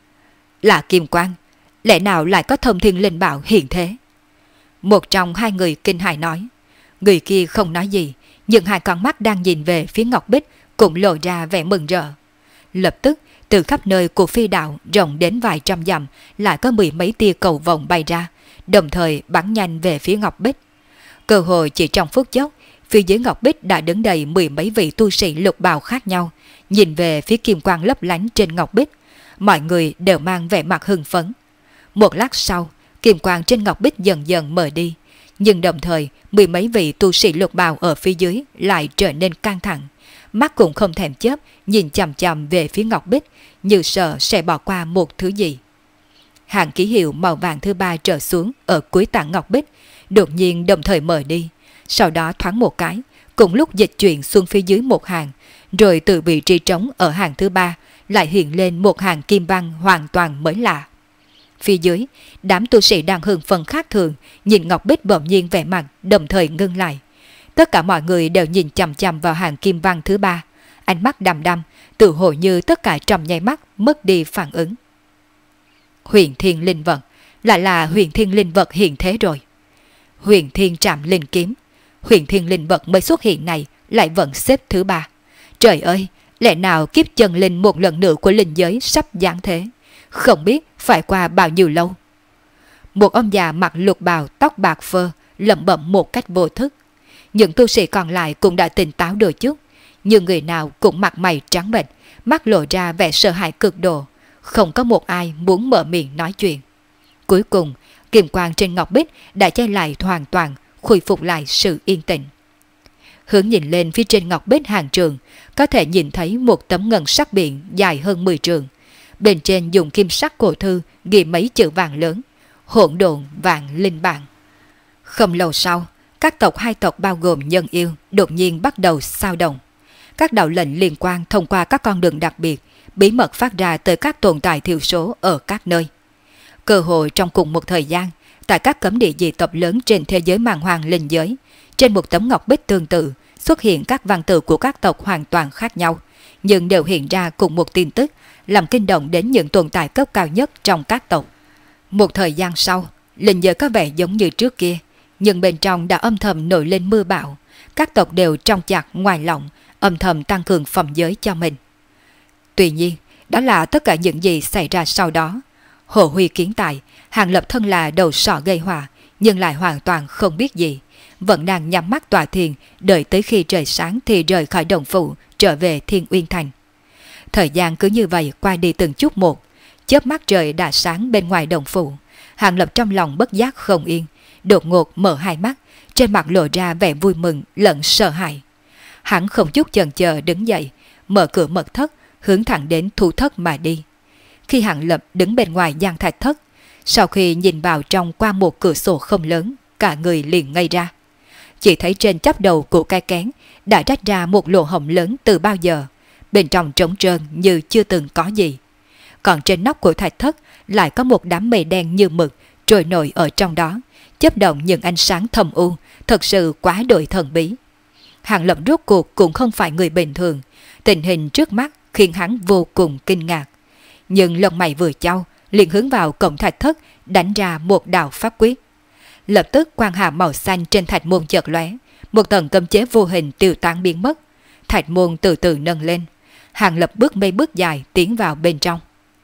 Là kim quang, lẽ nào lại có thông thiên linh bảo hiện thế? Một trong hai người kinh hãi nói. Người kia không nói gì, nhưng hai con mắt đang nhìn về phía ngọc bích cũng lộ ra vẻ mừng rỡ. Lập tức, từ khắp nơi của phi đạo rộng đến vài trăm dặm lại có 10 mấy tia cầu vồng bay ra, đồng thời bắn nhanh về phía ngọc bích. Cơ hội chỉ trong phút chốc, phía dưới ngọc bích đã đứng đầy 10 mấy vị tu sĩ lục bào khác nhau, nhìn về phía kim quang lấp lánh trên ngọc bích. Mọi người đều mang vẻ mặt hưng phấn. Một lát sau, kim quang trên ngọc bích dần dần mờ đi, nhưng đồng thời 10 mấy vị tu sĩ lục bào ở phía dưới lại trở nên căng thẳng, mắt cũng không thèm chớp nhìn chằm chằm về phía ngọc bích, như sợ sẽ bỏ qua một thứ gì. Hàng ký hiệu màu vàng thứ ba trở xuống ở cuối tảng ngọc bích đột nhiên đồng thời mở đi, sau đó thoáng một cái, cùng lúc dịch chuyển xuống phía dưới một hàng, rồi từ vị trí trống ở hàng thứ ba lại hiện lên một hàng kim văn hoàn toàn mới lạ. Phía dưới, đám tu sĩ đang hưng phấn khác thường, nhìn ngọc bích bỗng nhiên vẻ mặt đồng thời ngưng lại. Tất cả mọi người đều nhìn chằm chằm vào hàng kim văn thứ ba, ánh mắt đăm đăm, tự hồ như tất cả trong nháy mắt mất đi phản ứng. Huyền thiên linh vật, lại là huyền thiên linh vật hiện thế rồi. Huyền thiên trảm linh kiếm, huyền thiên linh vật mới xuất hiện này lại vẫn xếp thứ ba. Trời ơi, lẽ nào kiếp chân linh một lần nữa của linh giới sắp giáng thế, không biết phải qua bao nhiêu lâu. Một ông già mặc lục bào tóc bạc phơ lẩm bẩm một cách vô thức. Những tu sĩ còn lại cũng đã tỉnh táo đôi chút, nhưng người nào cũng mặt mày trắng bệch, mắt lộ ra vẻ sợ hãi cực độ, không có một ai muốn mở miệng nói chuyện. Cuối cùng, kim quang trên ngọc bích đã che lại hoàn toàn, khôi phục lại sự yên tĩnh. Hướng nhìn lên phía trên ngọc bích hàng trường, có thể nhìn thấy một tấm ngân sắc biển dài hơn 10 trường. Bên trên dùng kim sắc cổ thư ghi mấy chữ vàng lớn: Hỗn độn vạn linh bản. Không lâu sau, các tộc hai tộc bao gồm nhân yêu đột nhiên bắt đầu xao động. Các đạo lệnh liên quan thông qua các con đường đặc biệt, bí mật phát ra tới các tồn tại thiểu số ở các nơi. Cơ hội trong cùng một thời gian, tại các cấm địa dị tộc lớn trên thế giới màn hoàng linh giới, trên một tấm ngọc bích tương tự xuất hiện các văn tự của các tộc hoàn toàn khác nhau, nhưng đều hiện ra cùng một tin tức, làm kinh động đến những tồn tại cấp cao nhất trong các tộc. Một thời gian sau, linh giới có vẻ giống như trước kia, nhưng bên trong đã âm thầm nổi lên mưa bão. Các tộc đều trong chặt ngoài lỏng, âm thầm tăng cường phẩm giới cho mình. Tuy nhiên, đó là tất cả những gì xảy ra sau đó. Hồ Huy kiến tài, Hàng Lập thân là đầu sọ gây họa, nhưng lại hoàn toàn không biết gì, vẫn đang nhắm mắt tọa thiền, đợi tới khi trời sáng thì rời khỏi đồng phủ, trở về Thiên Uyên Thành. Thời gian cứ như vậy qua đi từng chút một, chớp mắt trời đã sáng bên ngoài đồng phủ. Hàng Lập trong lòng bất giác không yên, đột ngột mở hai mắt, trên mặt lộ ra vẻ vui mừng lẫn sợ hãi. Hắn không chút chần chờ đứng dậy, mở cửa mật thất, hướng thẳng đến thu thất mà đi. Khi Hàng Lập đứng bên ngoài gian thạch thất, sau khi nhìn vào trong qua một cửa sổ không lớn, cả người liền ngây ra. Chỉ thấy trên chóp đầu của cái kén đã rách ra một lỗ hổng lớn từ bao giờ, bên trong trống trơn như chưa từng có gì. Còn trên nóc của thạch thất lại có một đám mây đen như mực trôi nổi ở trong đó, chớp động những ánh sáng thầm u, thật sự quá đổi thần bí. Hàng Lập rốt cuộc cũng không phải người bình thường, tình hình trước mắt khiến hắn vô cùng kinh ngạc. Nhưng lông mày vừa chau, liền hướng vào cổng thạch thất đánh ra một đạo pháp quyết. Lập tức quang hà màu xanh trên thạch môn chợt lóe, một tầng cấm chế vô hình tiêu tán biến mất. Thạch môn từ từ nâng lên. Hàng Lập bước mấy bước dài tiến vào bên trong.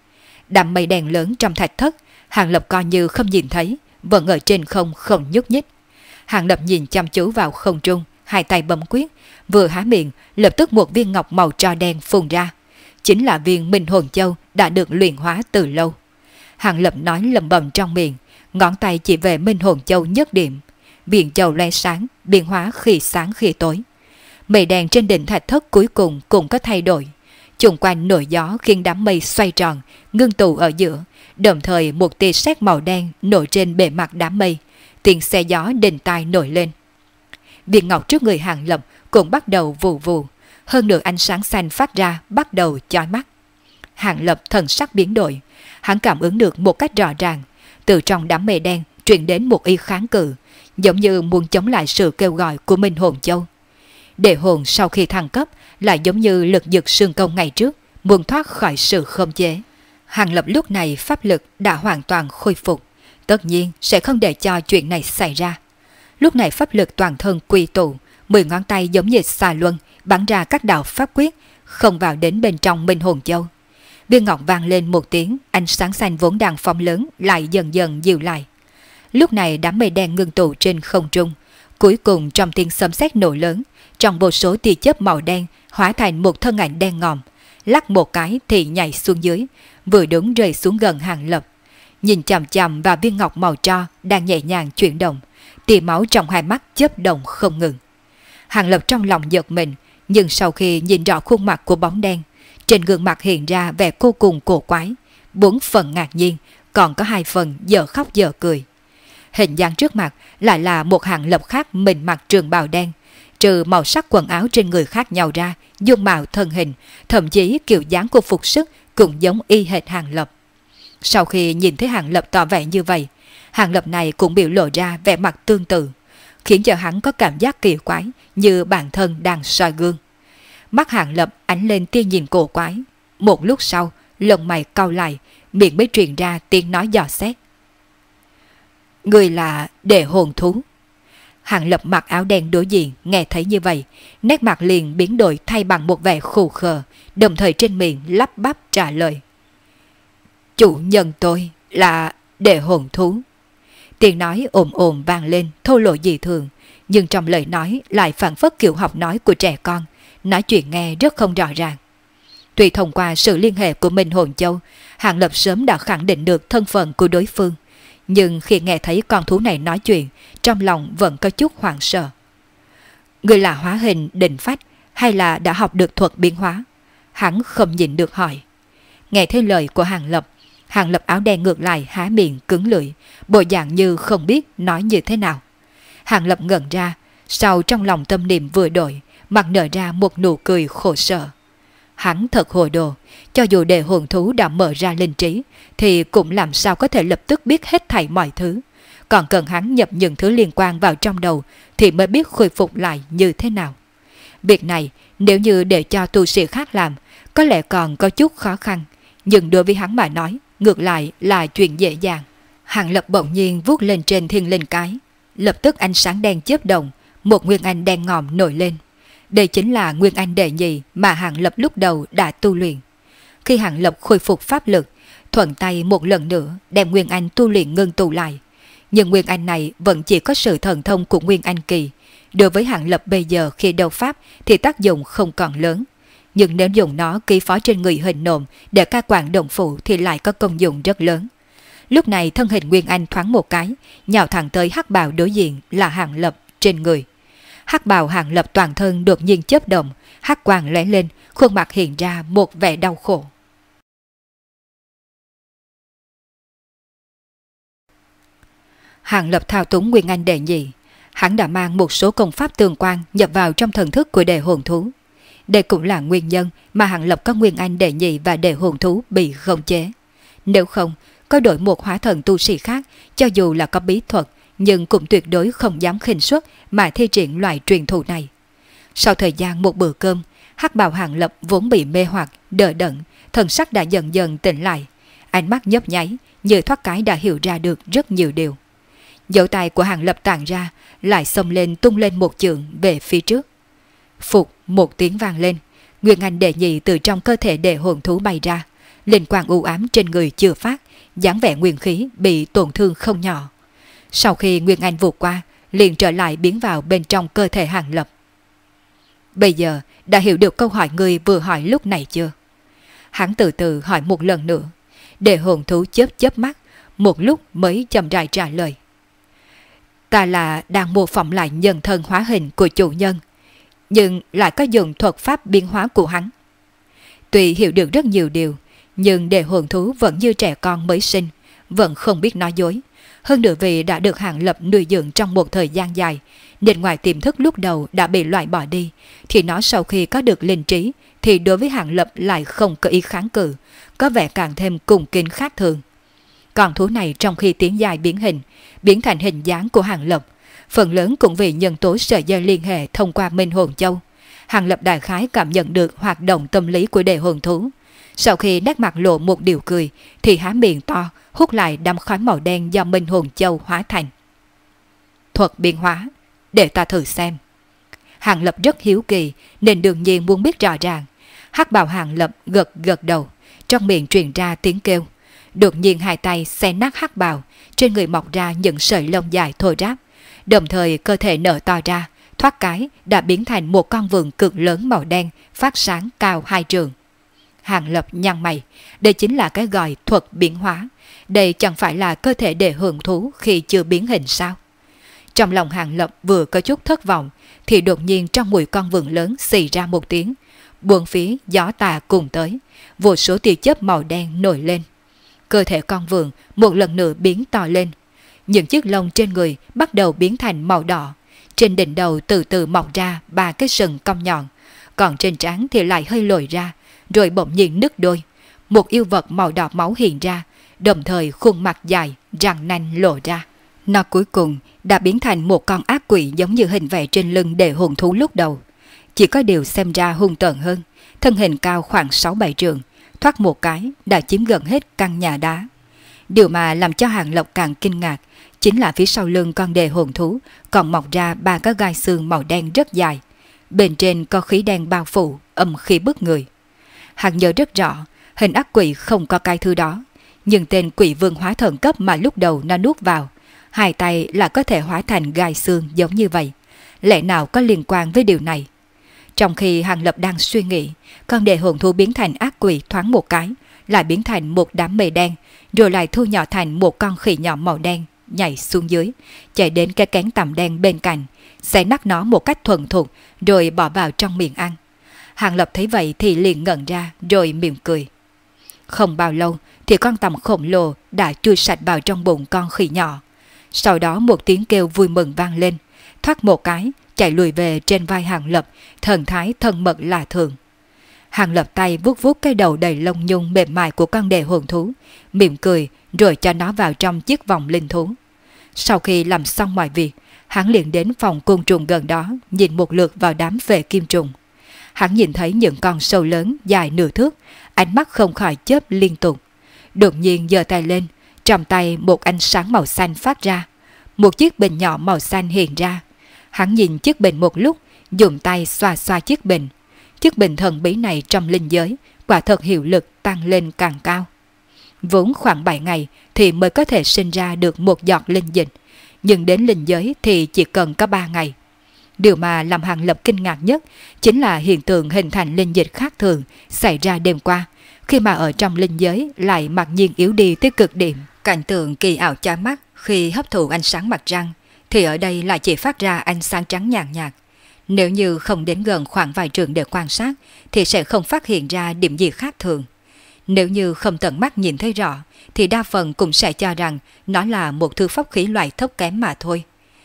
Đám mây đen lớn trong thạch thất, Hàng Lập coi như không nhìn thấy, vẫn ở trên không không nhúc nhích. Hàng Lập nhìn chăm chú vào không trung, hai tay bấm quyết, vừa há miệng, lập tức một viên ngọc màu tro đen phun ra. Chính là viên Minh Hồn Châu đã được luyện hóa từ lâu. Hàng Lập nói lẩm bẩm trong miệng, ngón tay chỉ về Minh Hồn Châu nhất điểm. Viên châu lóe sáng, biến hóa khi sáng khi tối. Mây đen trên đỉnh thạch thất cuối cùng cũng có thay đổi. Chung quanh nổi gió khiến đám mây xoay tròn, ngưng tụ ở giữa, đồng thời một tia sét màu đen nổi trên bề mặt đám mây, tiếng xe gió đinh tai nổi lên. Viên ngọc trước người Hàng Lập cũng bắt đầu vù vù, hơn nữa ánh sáng xanh phát ra bắt đầu chói mắt. Hàng Lập thần sắc biến đổi, hắn cảm ứng được một cách rõ ràng, từ trong đám mây đen truyền đến một ý kháng cự, giống như muốn chống lại sự kêu gọi của Minh Hồn Châu. Đệ hồn sau khi thăng cấp lại giống như lực giật xương công ngày trước, muốn thoát khỏi sự khống chế. Hàng Lập lúc này pháp lực đã hoàn toàn khôi phục, tất nhiên sẽ không để cho chuyện này xảy ra. Lúc này pháp lực toàn thân quy tụ, 10 ngón tay giống như xà luân bắn ra các đạo pháp quyết, không vào đến bên trong Minh Hồn Châu. Viên ngọc vang lên một tiếng, ánh sáng xanh vốn đang phóng lớn lại dần dần dịu lại. Lúc này đám mây đen ngưng tụ trên không trung, cuối cùng trong tiếng sấm sét nổ lớn, trong vô số tia chớp màu đen hóa thành một thân ảnh đen ngòm, lắc một cái thì nhảy xuống dưới, vừa đúng rơi xuống gần Hàng Lập. Nhìn chằm chằm vào viên ngọc màu tro đang nhẹ nhàng chuyển động, tia máu trong hai mắt chớp động không ngừng. Hàng Lập trong lòng giật mình, nhưng sau khi nhìn rõ khuôn mặt của bóng đen, trên gương mặt hiện ra vẻ vô cùng cổ quái, 4 phần ngạc nhiên, còn có 2 phần dở khóc dở cười. Hình dáng trước mặt lại là một Hàng Lập khác, mình mặc trường bào đen, trừ màu sắc quần áo trên người khác nhau ra, dung mạo thân hình, thậm chí kiểu dáng của phục sức cũng giống y hệt Hàng Lập. Sau khi nhìn thấy Hàng Lập tỏ vẻ như vậy, Hàng Lập này cũng biểu lộ ra vẻ mặt tương tự, khiến cho hắn có cảm giác kỳ quái như bản thân đang soi gương. Mắt Hàng Lập ánh lên tia nhìn cổ quái. Một lúc sau, lông mày cau lại, miệng mới truyền ra tiếng nói dò xét. Người là Đệ Hồn Thú. Hàng Lập mặc áo đen đối diện nghe thấy như vậy, nét mặt liền biến đổi thay bằng một vẻ khù khờ, đồng thời trên miệng lắp bắp trả lời. Chủ nhân tôi là Đệ Hồn Thú. Tiếng nói ồm ồm vang lên, thô lộ dị thường, nhưng trong lời nói lại phản phất kiểu học nói của trẻ con, nói chuyện nghe rất không rõ ràng. Tuy thông qua sự liên hệ của Minh Hồn Châu, Hàng Lập sớm đã khẳng định được thân phận của đối phương, nhưng khi nghe thấy con thú này nói chuyện, trong lòng vẫn có chút hoảng sợ. Người là hóa hình định phách hay là đã học được thuật biến hóa? Hắn không nhịn được hỏi. Nghe thấy lời của Hàng Lập áo đen ngược lại há miệng cứng lưỡi, bộ dạng như không biết nói như thế nào. Hàng Lập ngẩn ra, sau trong lòng tâm niệm vừa đổi, mặt nở ra một nụ cười khổ sở. Hắn thật hồ đồ, cho dù Đệ Hồn Thú đã mở ra linh trí, thì cũng làm sao có thể lập tức biết hết thảy mọi thứ. Còn cần hắn nhập những thứ liên quan vào trong đầu thì mới biết khôi phục lại như thế nào. Việc này nếu như để cho tu sĩ khác làm, có lẽ còn có chút khó khăn, nhưng đối với hắn mà nói, ngược lại là chuyện dễ dàng. Hàng Lập bỗng nhiên vuốt lên trên thiên linh cái, lập tức ánh sáng đen chớp động, một nguyên anh đen ngòm nổi lên. Đây chính là nguyên anh đệ nhị mà Hàng Lập lúc đầu đã tu luyện. Khi Hàng Lập khôi phục pháp lực, thuận tay một lần nữa đem nguyên anh tu luyện ngưng tụ lại. Nhưng nguyên anh này vẫn chỉ có sự thần thông của nguyên anh kỳ. Đối với Hàng Lập bây giờ khi đấu pháp thì tác dụng không còn lớn. Nhưng nếu dùng nó ký phó trên người hình nộm để ca quản động phụ thì lại có công dụng rất lớn. Lúc này thân hình nguyên anh thoáng một cái, nhào thẳng tới hắc bào đối diện là Hàng Lập trên người. Hắc bào Hàng Lập toàn thân đột nhiên chớp động, hắc quang lóe lên, khuôn mặt hiện ra một vẻ đau khổ. Hàng Lập thao túng nguyên anh đệ nhị, hắn đã mang một số công pháp tương quan nhập vào trong thần thức của Đệ Hồn Thú. Đây cũng là nguyên nhân mà Hàng Lập có nguyên anh đệ nhị và Đệ Hồn Thú bị khống chế. Nếu không, có đổi một hóa thần tu sĩ khác, cho dù là có bí thuật, nhưng cũng tuyệt đối không dám khinh suất mà thi triển loại truyền thụ này. Sau thời gian một bữa cơm, hắc bào Hàng Lập vốn bị mê hoặc, đờ đẫn, thần sắc đã dần dần tỉnh lại, ánh mắt nhấp nháy, như thoát cái đã hiểu ra được rất nhiều điều. Dấu tay của Hàng Lập tản ra, lại xông lên tung lên một chưởng về phía trước. Phục một tiếng vang lên, Nguyên Anh đệ nhị từ trong cơ thể đệ hồn thú bay ra, linh quang u ám trên người chưa phát, dáng vẻ nguyên khí bị tổn thương không nhỏ. Sau khi Nguyên Anh vụt qua, liền trở lại biến vào bên trong cơ thể Hàng Lập. Bây giờ đã hiểu được câu hỏi người vừa hỏi lúc này chưa? Hắn từ từ hỏi một lần nữa. Đệ hồn thú chớp chớp mắt, một lúc mới chậm rãi trả lời. Ta là đang mô phỏng lại nhân thân hóa hình của chủ nhân, nhưng lại có dùng thuật pháp biến hóa của hắn. Tuy hiểu được rất nhiều điều, nhưng đệ hồn thú vẫn như trẻ con mới sinh, vẫn không biết nói dối. Hơn nữa vì đã được Hàng Lập nuôi dưỡng trong một thời gian dài, nên ngoài tiềm thức lúc đầu đã bị loại bỏ đi, thì nó sau khi có được linh trí, thì đối với Hàng Lập lại không có ý kháng cự, có vẻ càng thêm cung kính khác thường. Còn thú này trong khi tiến dài biến hình, biến thành hình dáng của Hàng Lập, phần lớn cũng vì nhân tố sợi dây liên hệ thông qua Minh Hồn Châu. Hàng Lập đại khái cảm nhận được hoạt động tâm lý của đệ hồn thú. Sau khi nét mặt lộ một điều cười, thì há miệng to, hút lại đám khói màu đen do Minh Hồn Châu hóa thành. Thuật biến hóa, để ta thử xem. Hàng Lập rất hiếu kỳ, nên đương nhiên muốn biết rõ ràng. Hắc bào Hàng Lập gật gật đầu, trong miệng truyền ra tiếng kêu. Đột nhiên hai tay xé nát hắc bào, trên người mọc ra những sợi lông dài thô ráp. Đồng thời cơ thể nở to ra, thoát cái đã biến thành một con vượn cực lớn màu đen, phát sáng cao 2 trượng. Hàng Lập nhăn mày, đây chính là cái gọi thuật biến hóa. Đây chẳng phải là cơ thể để hưởng thú khi chưa biến hình sao? Trong lòng Hàng Lập vừa có chút thất vọng, thì đột nhiên trong mũi con vượn lớn xì ra một tiếng. Buông phía gió tà cùng tới, vô số tia chớp màu đen nổi lên. Cơ thể con vượn một lần nữa biến to lên. Những chiếc lông trên người bắt đầu biến thành màu đỏ. Trên đỉnh đầu từ từ mọc ra 3 cái sừng cong nhọn, còn trên trán thì lại hơi lồi ra, rồi bỗng nhiên nứt đôi. Một yêu vật màu đỏ máu hiện ra, đồng thời khuôn mặt dài, răng nanh lộ ra. Nó cuối cùng đã biến thành một con ác quỷ giống như hình vẽ trên lưng đệ hồn thú lúc đầu. Chỉ có điều xem ra hung tợn hơn, thân hình cao khoảng 6-7 trượng, thoát một cái đã chiếm gần hết căn nhà đá. Điều mà làm cho Hàng Lập càng kinh ngạc chính là phía sau lưng con đệ hồn thú còn mọc ra 3 cái gai xương màu đen rất dài. Bên trên có khí đen bao phủ, âm khí bức người. Hắn nhớ rất rõ, hình ác quỷ không có cái thứ đó, nhưng tên quỷ vương hóa thần cấp mà lúc đầu nó nuốt vào, hai tay là có thể hóa thành gai xương giống như vậy. Lẽ nào có liên quan với điều này? Trong khi Hàng Lập đang suy nghĩ, con đệ hồn thú biến thành ác quỷ thoáng một cái, lại biến thành một đám mây đen, rồi lại thu nhỏ thành một con khỉ nhỏ màu đen, nhảy xuống dưới, chạy đến cái cánh tằm đen bên cạnh, xé nát nó một cách thuần thục, rồi bỏ vào trong miệng ăn. Hàng Lập thấy vậy thì liền ngẩn ra, rồi mỉm cười. Không bao lâu thì con tằm khổng lồ đã chui sạch vào trong bụng con khỉ nhỏ. Sau đó một tiếng kêu vui mừng vang lên, thoát một cái, chạy lùi về trên vai Hàng Lập, thần thái thân mật lạ thường. Hàng Lập tay vuốt vuốt cái đầu đầy lông nhung mềm mại của con đệ hồn thú, mỉm cười rồi cho nó vào trong chiếc vòng linh thú. Sau khi làm xong mọi việc, hắn liền đến phòng côn trùng gần đó, nhìn một lượt vào đám về kim trùng. Hắn nhìn thấy những con sâu lớn dài nửa thước, ánh mắt không khỏi chớp liên tục. Đột nhiên giơ tay lên, trong tay một ánh sáng màu xanh phát ra. Một chiếc bình nhỏ màu xanh hiện ra. Hắn nhìn chiếc bình một lúc, dùng tay xoa xoa chiếc bình. Chiếc bình thần bí này trong linh giới, quả thật hiệu lực tăng lên càng cao. Vốn khoảng 7 ngày thì mới có thể sinh ra được một giọt linh dịch, nhưng đến linh giới thì chỉ cần có 3 ngày. Điều mà làm Hàng Lập kinh ngạc nhất chính là hiện tượng hình thành linh dịch khác thường xảy ra đêm qua, khi mà ở trong linh giới lại mặc nhiên yếu đi tới cực điểm. Cảnh tượng kỳ ảo chói mắt khi hấp thụ ánh sáng mặt trăng, thì ở đây lại chỉ phát ra ánh sáng trắng nhàn nhạt. Nếu như không đến gần khoảng vài trượng để quan sát thì sẽ không phát hiện ra điểm gì khác thường. Nếu như không tận mắt nhìn thấy rõ thì đa phần cũng sẽ cho rằng nó là một thứ pháp khí loại thấp kém mà thôi.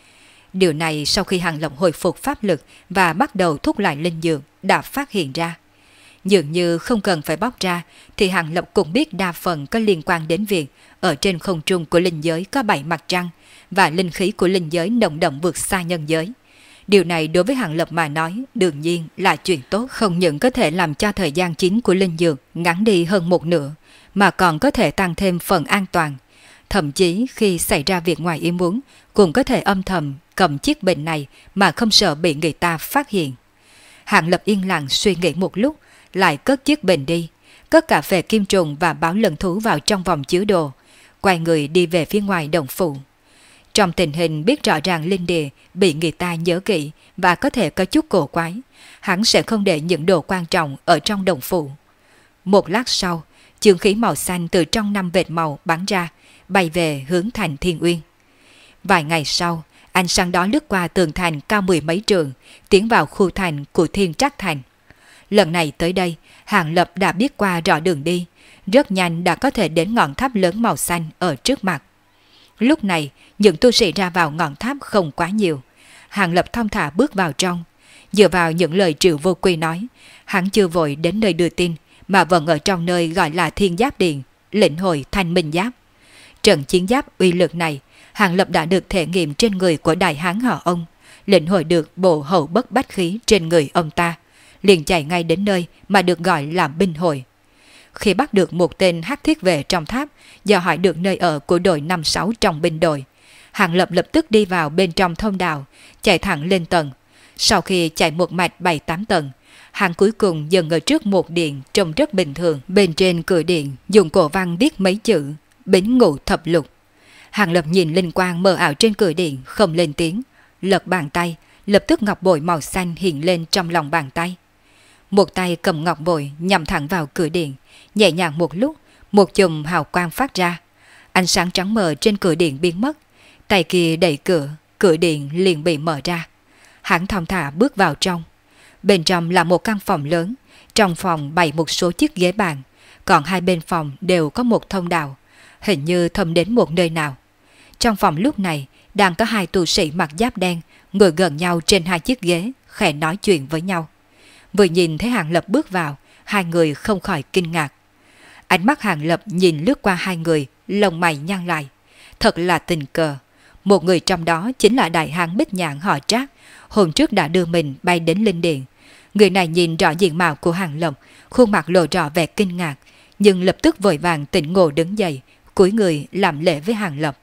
Điều này sau khi Hàng Lập hồi phục pháp lực và bắt đầu thúc lại linh dược đã phát hiện ra. Dường như không cần phải bóc ra thì Hàng Lập cũng biết đa phần có liên quan đến việc ở trên không trung của linh giới có 7 mặt trăng và linh khí của linh giới nồng đậm vượt xa nhân giới. Điều này đối với Hàng Lập mà nói đương nhiên là chuyện tốt, không những có thể làm cho thời gian chín của linh dược ngắn đi hơn một nửa, mà còn có thể tăng thêm phần an toàn. Thậm chí khi xảy ra việc ngoài ý muốn, cũng có thể âm thầm cầm chiếc bình này mà không sợ bị người ta phát hiện. Hàng Lập yên lặng suy nghĩ một lúc, lại cất chiếc bình đi, cất cả về kim trùng và báo lần thú vào trong vòng chứa đồ, quay người đi về phía ngoài động phủ. Trong tình hình biết rõ ràng linh địa bị người ta nhớ kỹ và có thể có chút cổ quái, hắn sẽ không để những đồ quan trọng ở trong động phủ. Một lát sau, chướng khí màu xanh từ trong 5 vệt màu bắn ra, bay về hướng thành Thiên Uyên. Vài ngày sau, ánh sáng đó lướt qua tường thành cao 10 mấy trượng, tiến vào khu thành của Thiên Trác Thành. Lần này tới đây, Hàng Lập đã biết qua rõ đường đi, rất nhanh đã có thể đến ngọn tháp lớn màu xanh ở trước mặt. Lúc này, những tu sĩ ra vào ngọn tháp không quá nhiều. Hàng Lập thong thả bước vào trong. Dựa vào những lời Triệu Vô Quy nói, hắn chưa vội đến nơi đưa tin, mà vẫn ở trong nơi gọi là Thiên Giáp Điện, lĩnh hội Thanh Minh Giáp. Trận chiến giáp uy lực này, Hàng Lập đã được thể nghiệm trên người của đại hán họ ông, lĩnh hội được bộ hậu bất bách khí trên người ông ta, liền chạy ngay đến nơi mà được gọi là binh hội. Khi bắt được một tên hắc thiết vệ trong tháp, do hỏi được nơi ở của đội 5-6 trong binh đội, Hàng Lập lập tức đi vào bên trong thông đạo, chạy thẳng lên tầng. Sau khi chạy một mạch 7-8 tầng, hàng cuối cùng dừng ở trước một điện trông rất bình thường. Bên trên cửa điện dùng cổ văn viết mấy chữ Bính Ngũ Thập Lục. Hàng Lập nhìn linh quang mờ ảo trên cửa điện, không lên tiếng, lật bàn tay, lập tức ngọc bội màu xanh hiện lên trong lòng bàn tay. Một tay cầm ngọc bội nhắm thẳng vào cửa điện, nhẹ nhàng một lúc, một chùm hào quang phát ra. Ánh sáng trắng mờ trên cửa điện biến mất, tay kia đẩy cửa, cửa điện liền bị mở ra. Hắn thong thả bước vào trong. Bên trong là một căn phòng lớn, trong phòng bày một số chiếc ghế bàn, còn hai bên phòng đều có một thông đạo, hình như thông đến một nơi nào. Trong phòng lúc này đang có hai tu sĩ mặc giáp đen ngồi gần nhau trên hai chiếc ghế, khẽ nói chuyện với nhau. Vừa nhìn thấy Hàng Lập bước vào, hai người không khỏi kinh ngạc. Ánh mắt Hàng Lập nhìn lướt qua hai người, lông mày nhăn lại. Thật là tình cờ. Một người trong đó chính là đại hán Bích Nhạn họ Trác, hôm trước đã đưa mình bay đến linh điện. Người này nhìn rõ diện mạo của Hàng Lập, khuôn mặt lộ rõ vẻ kinh ngạc, nhưng lập tức vội vàng tỉnh ngộ đứng dậy, cúi người làm lễ với Hàng Lập.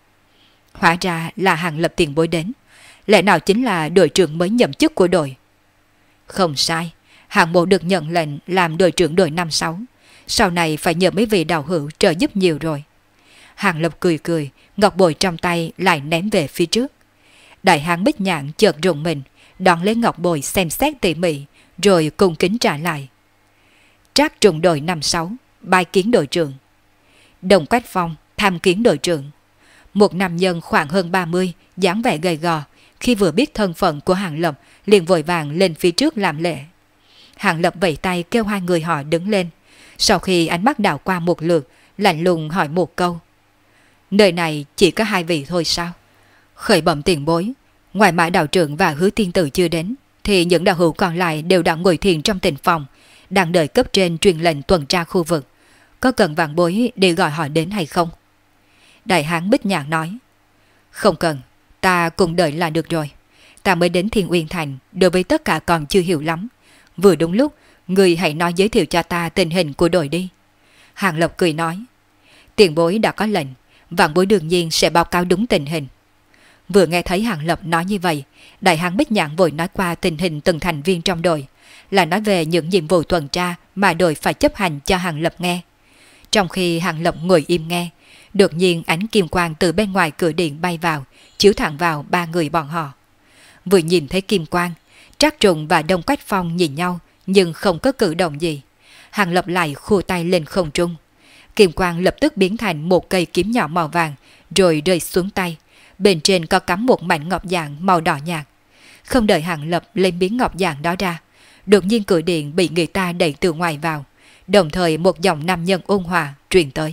Hóa ra là Hàng Lập tiền bối đến, lẽ nào chính là đội trưởng mới nhậm chức của đội? Không sai, hạng bộ được nhận lệnh làm đội trưởng đội 5-6, sau này phải nhờ mấy vị đạo hữu trợ giúp nhiều rồi. Hàng Lập cười cười, ngọc bội trong tay lại ném về phía trước. Đại hán Bích Nhạn chợt rùng mình, đón lấy ngọc bội xem xét tỉ mỉ, rồi cung kính trả lại. Trác Trùng đội 5-6, bái kiến đội trưởng. Đồng Quách Phong tham kiến đội trưởng. Một nam nhân khoảng hơn 30, dáng vẻ gầy gò, khi vừa biết thân phận của Hàng Lập liền vội vàng lên phía trước làm lễ. Hàng Lập vẫy tay kêu hai người họ đứng lên. Sau khi ánh mắt đảo qua một lượt, lạnh lùng hỏi một câu. Nơi này chỉ có hai vị thôi sao? Khởi bẩm tiền bối, ngoài Mã đạo trưởng và Hứa Tiên Tử chưa đến, thì những đạo hữu còn lại đều đã ngồi thiền trong tịnh phòng, đang đợi cấp trên truyền lệnh tuần tra khu vực. Có cần vạn bối để gọi họ đến hay không? Đại hán Bích Nhạn nói. Không cần, ta cùng đợi là được rồi. Ta mới đến Thiên Uyên Thành, đối với tất cả còn chưa hiểu lắm. Vừa đúng lúc, người hãy nói giới thiệu cho ta tình hình của đội đi. Hàng Lập cười nói. Tiền bối đã có lệnh, vạn bối đương nhiên sẽ báo cáo đúng tình hình. Vừa nghe thấy Hàng Lập nói như vậy, đại hán Bích Nhạn vội nói qua tình hình từng thành viên trong đội, là nói về những nhiệm vụ tuần tra mà đội phải chấp hành cho Hàng Lập nghe. Trong khi Hàng Lập ngồi im nghe, đột nhiên ánh kim quang từ bên ngoài cửa điện bay vào, chiếu thẳng vào ba người bọn họ. Vừa nhìn thấy kim quang, Trác Trùng và Đông Quách Phong nhìn nhau nhưng không có cử động gì. Hàng Lập lại khua tay lên không trung. Kim quang lập tức biến thành một cây kiếm nhỏ màu vàng rồi rơi xuống tay. Bên trên có cắm một mảnh ngọc dạng màu đỏ nhạt. Không đợi Hàng Lập lên miếng ngọc dạng đó ra, đột nhiên cửa điện bị người ta đẩy từ ngoài vào. Đồng thời một dòng nam nhân ôn hòa truyền tới.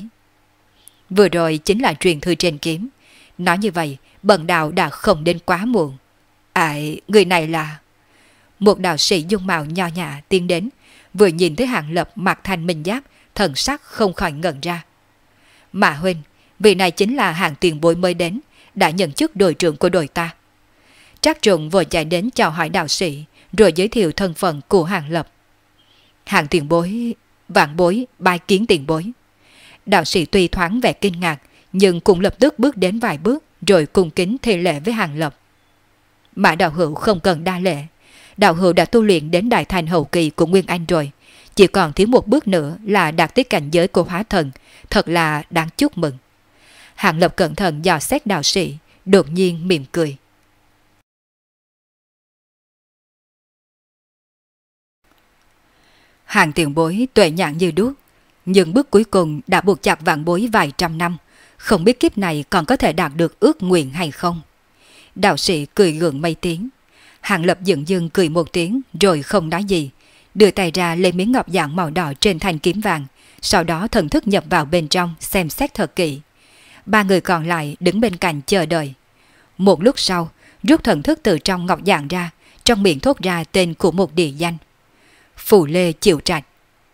Vừa rồi chính là truyền thư trên kiếm. Nói như vậy, bần đạo đã không đến quá muộn. Người này là... Một đạo sĩ dung mạo nho nhã tiến đến, vừa nhìn thấy Hàng Lập mặc Thanh Minh Giáp, thần sắc không khỏi ngẩn ra. Mã huynh, vị này chính là Hàng tiền bối mới đến, đã nhận chức đội trưởng của đội ta. Trác Trùng vội chạy đến chào hỏi đạo sĩ, rồi giới thiệu thân phận của Hàng Lập. Hàng tiền bối, vạn bối, bái kiến tiền bối. Đạo sĩ tuy thoáng vẻ kinh ngạc, nhưng cũng lập tức bước đến vài bước rồi cung kính thi lễ với Hàng Lập. Mã đạo hữu không cần đa lễ, đạo hữu đã tu luyện đến đại thành hậu kỳ của Nguyên Anh rồi, chỉ còn thiếu một bước nữa là đạt tới cảnh giới của hóa thần, thật là đáng chúc mừng. Hàng Lập cẩn thận dò xét đạo sĩ, đột nhiên mỉm cười. Hàng tiền bối tuệ nhãn như đuốc, nhưng bước cuối cùng đã buộc chặt vạn bối vài trăm năm, không biết kiếp này còn có thể đạt được ước nguyện hay không. Đạo sĩ cười gượng mấy tiếng. Hàng Lập dửng dưng cười một tiếng rồi không nói gì, đưa tay ra lấy miếng ngọc dạng màu đỏ trên thanh kiếm vàng, sau đó thần thức nhập vào bên trong xem xét thật kỹ. Ba người còn lại đứng bên cạnh chờ đợi. Một lúc sau, rút thần thức từ trong ngọc dạng ra, trong miệng thốt ra tên của một địa danh. Phù Lê Chiều Trạch.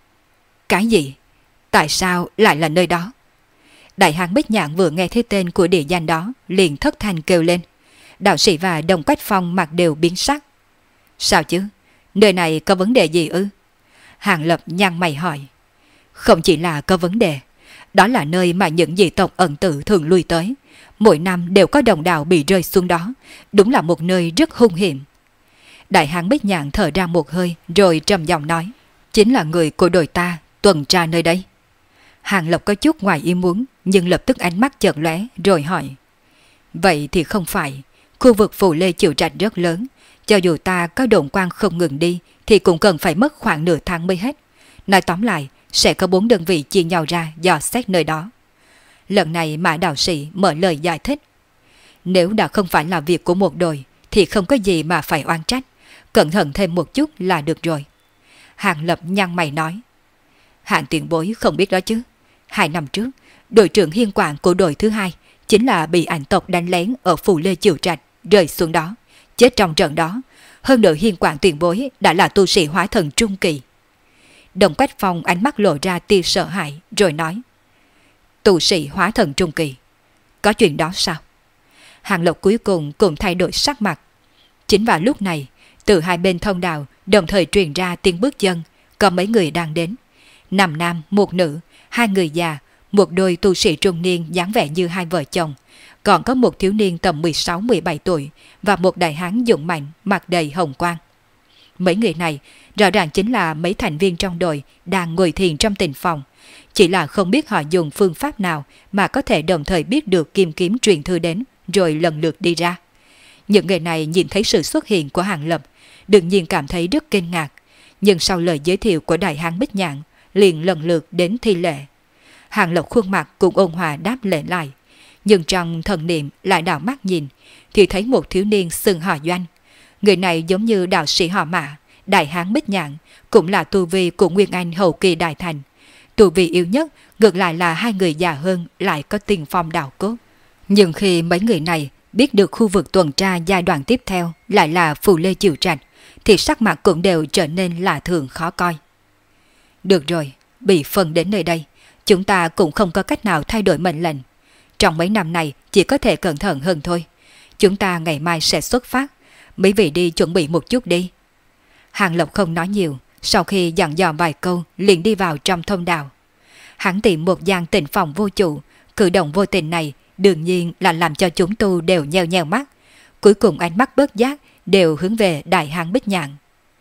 Cái gì? Tại sao lại là nơi đó? Đại hán Bích Nhạn vừa nghe thấy tên của địa danh đó, liền thất thanh kêu lên. Đạo sĩ và Đồng Quách Phong mặt đều biến sắc. Sao chứ? Nơi này có vấn đề gì ư? Hàng Lập nhăn mày hỏi. Không chỉ là có vấn đề, đó là nơi mà những dị tộc ẩn tử thường lui tới. Mỗi năm đều có đồng đạo bị rơi xuống đó, đúng là một nơi rất hung hiểm. Đại hán Bích Nhạn thở ra một hơi rồi trầm giọng nói. Chính là người của đội ta tuần tra nơi đây. Hàng Lập có chút ngoài ý muốn, nhưng lập tức ánh mắt chợt lóe rồi hỏi. Vậy thì không phải, khu vực Phù Lê Chiều Trạch rất lớn, cho dù ta có độn quang không ngừng đi thì cũng cần phải mất khoảng nửa tháng mới hết. Nói tóm lại, sẽ có 4 đơn vị chia nhau ra dò xét nơi đó. Lần này Mã đạo sĩ mở lời giải thích. Nếu đã không phải là việc của một đội thì không có gì mà phải oan trách, cẩn thận thêm một chút là được rồi. Hàng Lập nhăn mày nói. Hạng tiền bối không biết đó chứ. 2 năm trước, đội trưởng Hiên Quảng của đội thứ 2 chính là bị ảnh tộc đánh lén ở Phù Lê Chiều Trạch, rơi xuống đó, chết trong trận đó. Hơn nữa Hiên Quảng tiền bối đã là tu sĩ hóa thần trung kỳ. Đồng Quách Phong ánh mắt lộ ra tia sợ hãi rồi nói. Tu sĩ hóa thần trung kỳ, có chuyện đó sao? Hàng Lộc cuối cùng cũng thay đổi sắc mặt. Chính vào lúc này, từ hai bên thông đạo đồng thời truyền ra tiếng bước chân, có mấy người đang đến. 5 nam, 1 nữ, 2 người già, một đôi tu sĩ trung niên dáng vẻ như hai vợ chồng, còn có một thiếu niên tầm 16-17 tuổi và một đại hán dũng mạnh mặt đầy hồng quang. Mấy người này rõ ràng chính là mấy thành viên trong đội đang ngồi thiền trong tịnh phòng, chỉ là không biết họ dùng phương pháp nào mà có thể đồng thời biết được kim kiếm truyền thư đến rồi lần lượt đi ra. Những người này nhìn thấy sự xuất hiện của Hàng Lập, đương nhiên cảm thấy rất kinh ngạc, nhưng sau lời giới thiệu của đại hán Bích Nhạn liền lần lượt đến thi lễ. Hàng Lập khuôn mặt cũng ôn hòa đáp lễ lại, nhưng trong thần niệm lại đảo mắt nhìn thì thấy một thiếu niên xưng họ Doanh. Người này giống như đạo sĩ họ Mã, đại hán Bích Nhạn, cũng là tu vi của Nguyên Anh hậu kỳ đại thành. Tu vi yếu nhất ngược lại là 2 người già hơn lại có tiền phong đạo cốt. Nhưng khi mấy người này biết được khu vực tuần tra giai đoạn tiếp theo lại là Phù Lê Chiều Trạch thì sắc mặt cũng đều trở nên lạ thường khó coi. Được rồi, bị phân đến nơi đây, chúng ta cũng không có cách nào thay đổi mệnh lệnh. Trong mấy năm này chỉ có thể cẩn thận hơn thôi. Chúng ta ngày mai sẽ xuất phát, mấy vị đi chuẩn bị một chút đi. Hàng Lộc không nói nhiều, sau khi dặn dò vài câu liền đi vào trong thông đạo. Hắn tìm một gian tịnh phòng vô chủ, cử động vô tình này đương nhiên là làm cho chúng tu đều nheo nheo mắt. Cuối cùng ánh mắt bớt giác đều hướng về đại hán Bích Nhạn.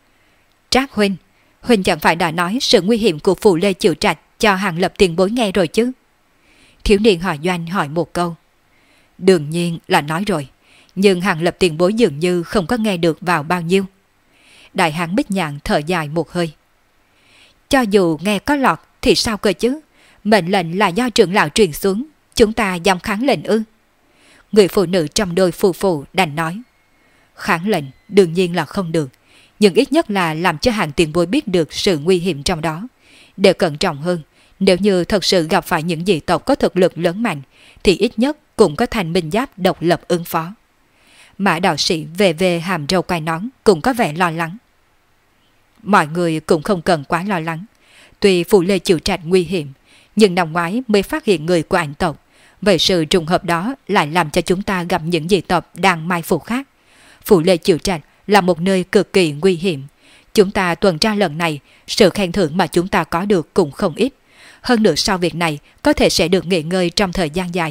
Trác huynh, huynh chẳng phải đã nói sự nguy hiểm của Phù Lê Chiều Trạch cho Hàng Lập tiền bối nghe rồi chứ? Thiếu niên họ Doanh hỏi một câu. Đương nhiên là nói rồi, nhưng Hàng Lập tiền bối dường như không có nghe được vào bao nhiêu. Đại hán Bích Nhạn thở dài một hơi. Cho dù nghe có lọt thì sao cơ chứ? Mệnh lệnh là do trưởng lão truyền xuống, chúng ta dám kháng lệnh ư? Người phụ nữ trong đôi phù phù đành nói. Kháng lệnh đương nhiên là không được, nhưng ít nhất là làm cho Hàng tiền bối biết được sự nguy hiểm trong đó. Để cẩn trọng hơn, nếu như thật sự gặp phải những dị tộc có thực lực lớn mạnh thì ít nhất cũng có thành binh giáp độc lập ứng phó. Mã đạo sĩ về hàm râu quai nón cũng có vẻ lo lắng. Mọi người cũng không cần quá lo lắng. Tuy Phù Lê Chiều Trạch nguy hiểm, nhưng năm ngoái mới phát hiện người của ảnh tộc. Vậy sự trùng hợp đó lại làm cho chúng ta gặp những dị tộc đang mai phục khác. Phù Lê Chiều Trạch là một nơi cực kỳ nguy hiểm. Chúng ta tuần tra lần này, sự khen thưởng mà chúng ta có được cũng không ít. Hơn nữa sau việc này có thể sẽ được nghỉ ngơi trong thời gian dài.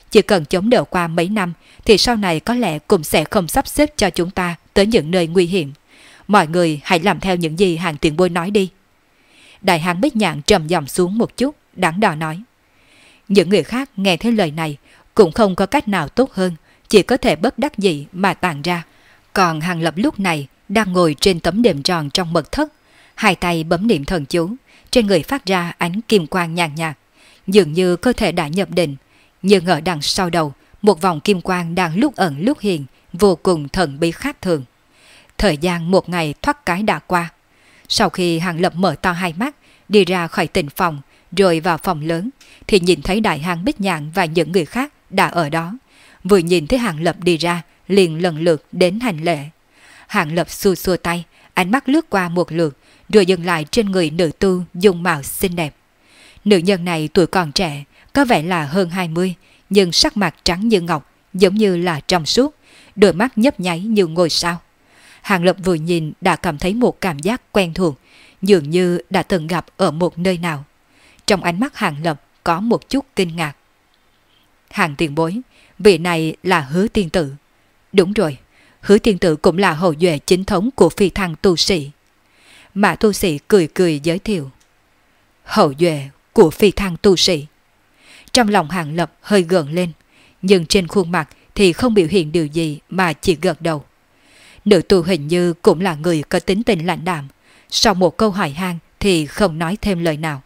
chỉ cần chống đỡ qua mấy năm thì sau này có lẽ cũng sẽ không sắp xếp cho chúng ta tới những nơi nguy hiểm. Mọi người hãy làm theo những gì hàng tiền bối nói đi. Đại hán Bích Nhạn trầm giọng xuống một chút, đắn đo nói. Những người khác nghe thấy lời này cũng không có cách nào tốt hơn, chỉ có thể bất đắc dĩ mà tàn ra. Còn Hàng Lập lúc này đang ngồi trên tấm đệm tròn trong mật thất, hai tay bấm niệm thần chú, trên người phát ra ánh kim quang nhàn nhạt, dường như cơ thể đã nhập định, nhưng ở đằng sau đầu, một vòng kim quang đang lúc ẩn lúc hiện, vô cùng thần bí khác thường. Thời gian một ngày thoát cái đã qua. Sau khi Hàng Lập mở to hai mắt, đi ra khỏi tịnh phòng, rồi vào phòng lớn, thì nhìn thấy Đại hán Bích Nhạn và những người khác đã ở đó. Vừa nhìn thấy Hàng Lập đi ra, liền lần lượt đến hành lễ. Hàng Lập xua xua tay, ánh mắt lướt qua một lượt, rồi dừng lại trên người nữ tu dung mạo xinh đẹp. Nữ nhân này tuổi còn trẻ, có vẻ là hơn 20, nhưng sắc mặt trắng như ngọc, giống như là trong suốt, đôi mắt nhấp nháy như ngôi sao. Hàng Lập vừa nhìn đã cảm thấy một cảm giác quen thuộc, dường như đã từng gặp ở một nơi nào. Trong ánh mắt Hàng Lập có một chút kinh ngạc. Hàng tiền bối, vị này là Hứa tiên tử. Đúng rồi, Hứa tiên tử cũng là hậu duệ chính thống của phi thăng tu sĩ. Mã tu sĩ cười cười giới thiệu. Hậu duệ của phi thăng tu sĩ. Trong lòng Hàng Lập hơi gượng lên, nhưng trên khuôn mặt thì không biểu hiện điều gì mà chỉ gật đầu. Nữ tu hình như cũng là người có tính tình lạnh đạm, sau một câu hỏi han thì không nói thêm lời nào.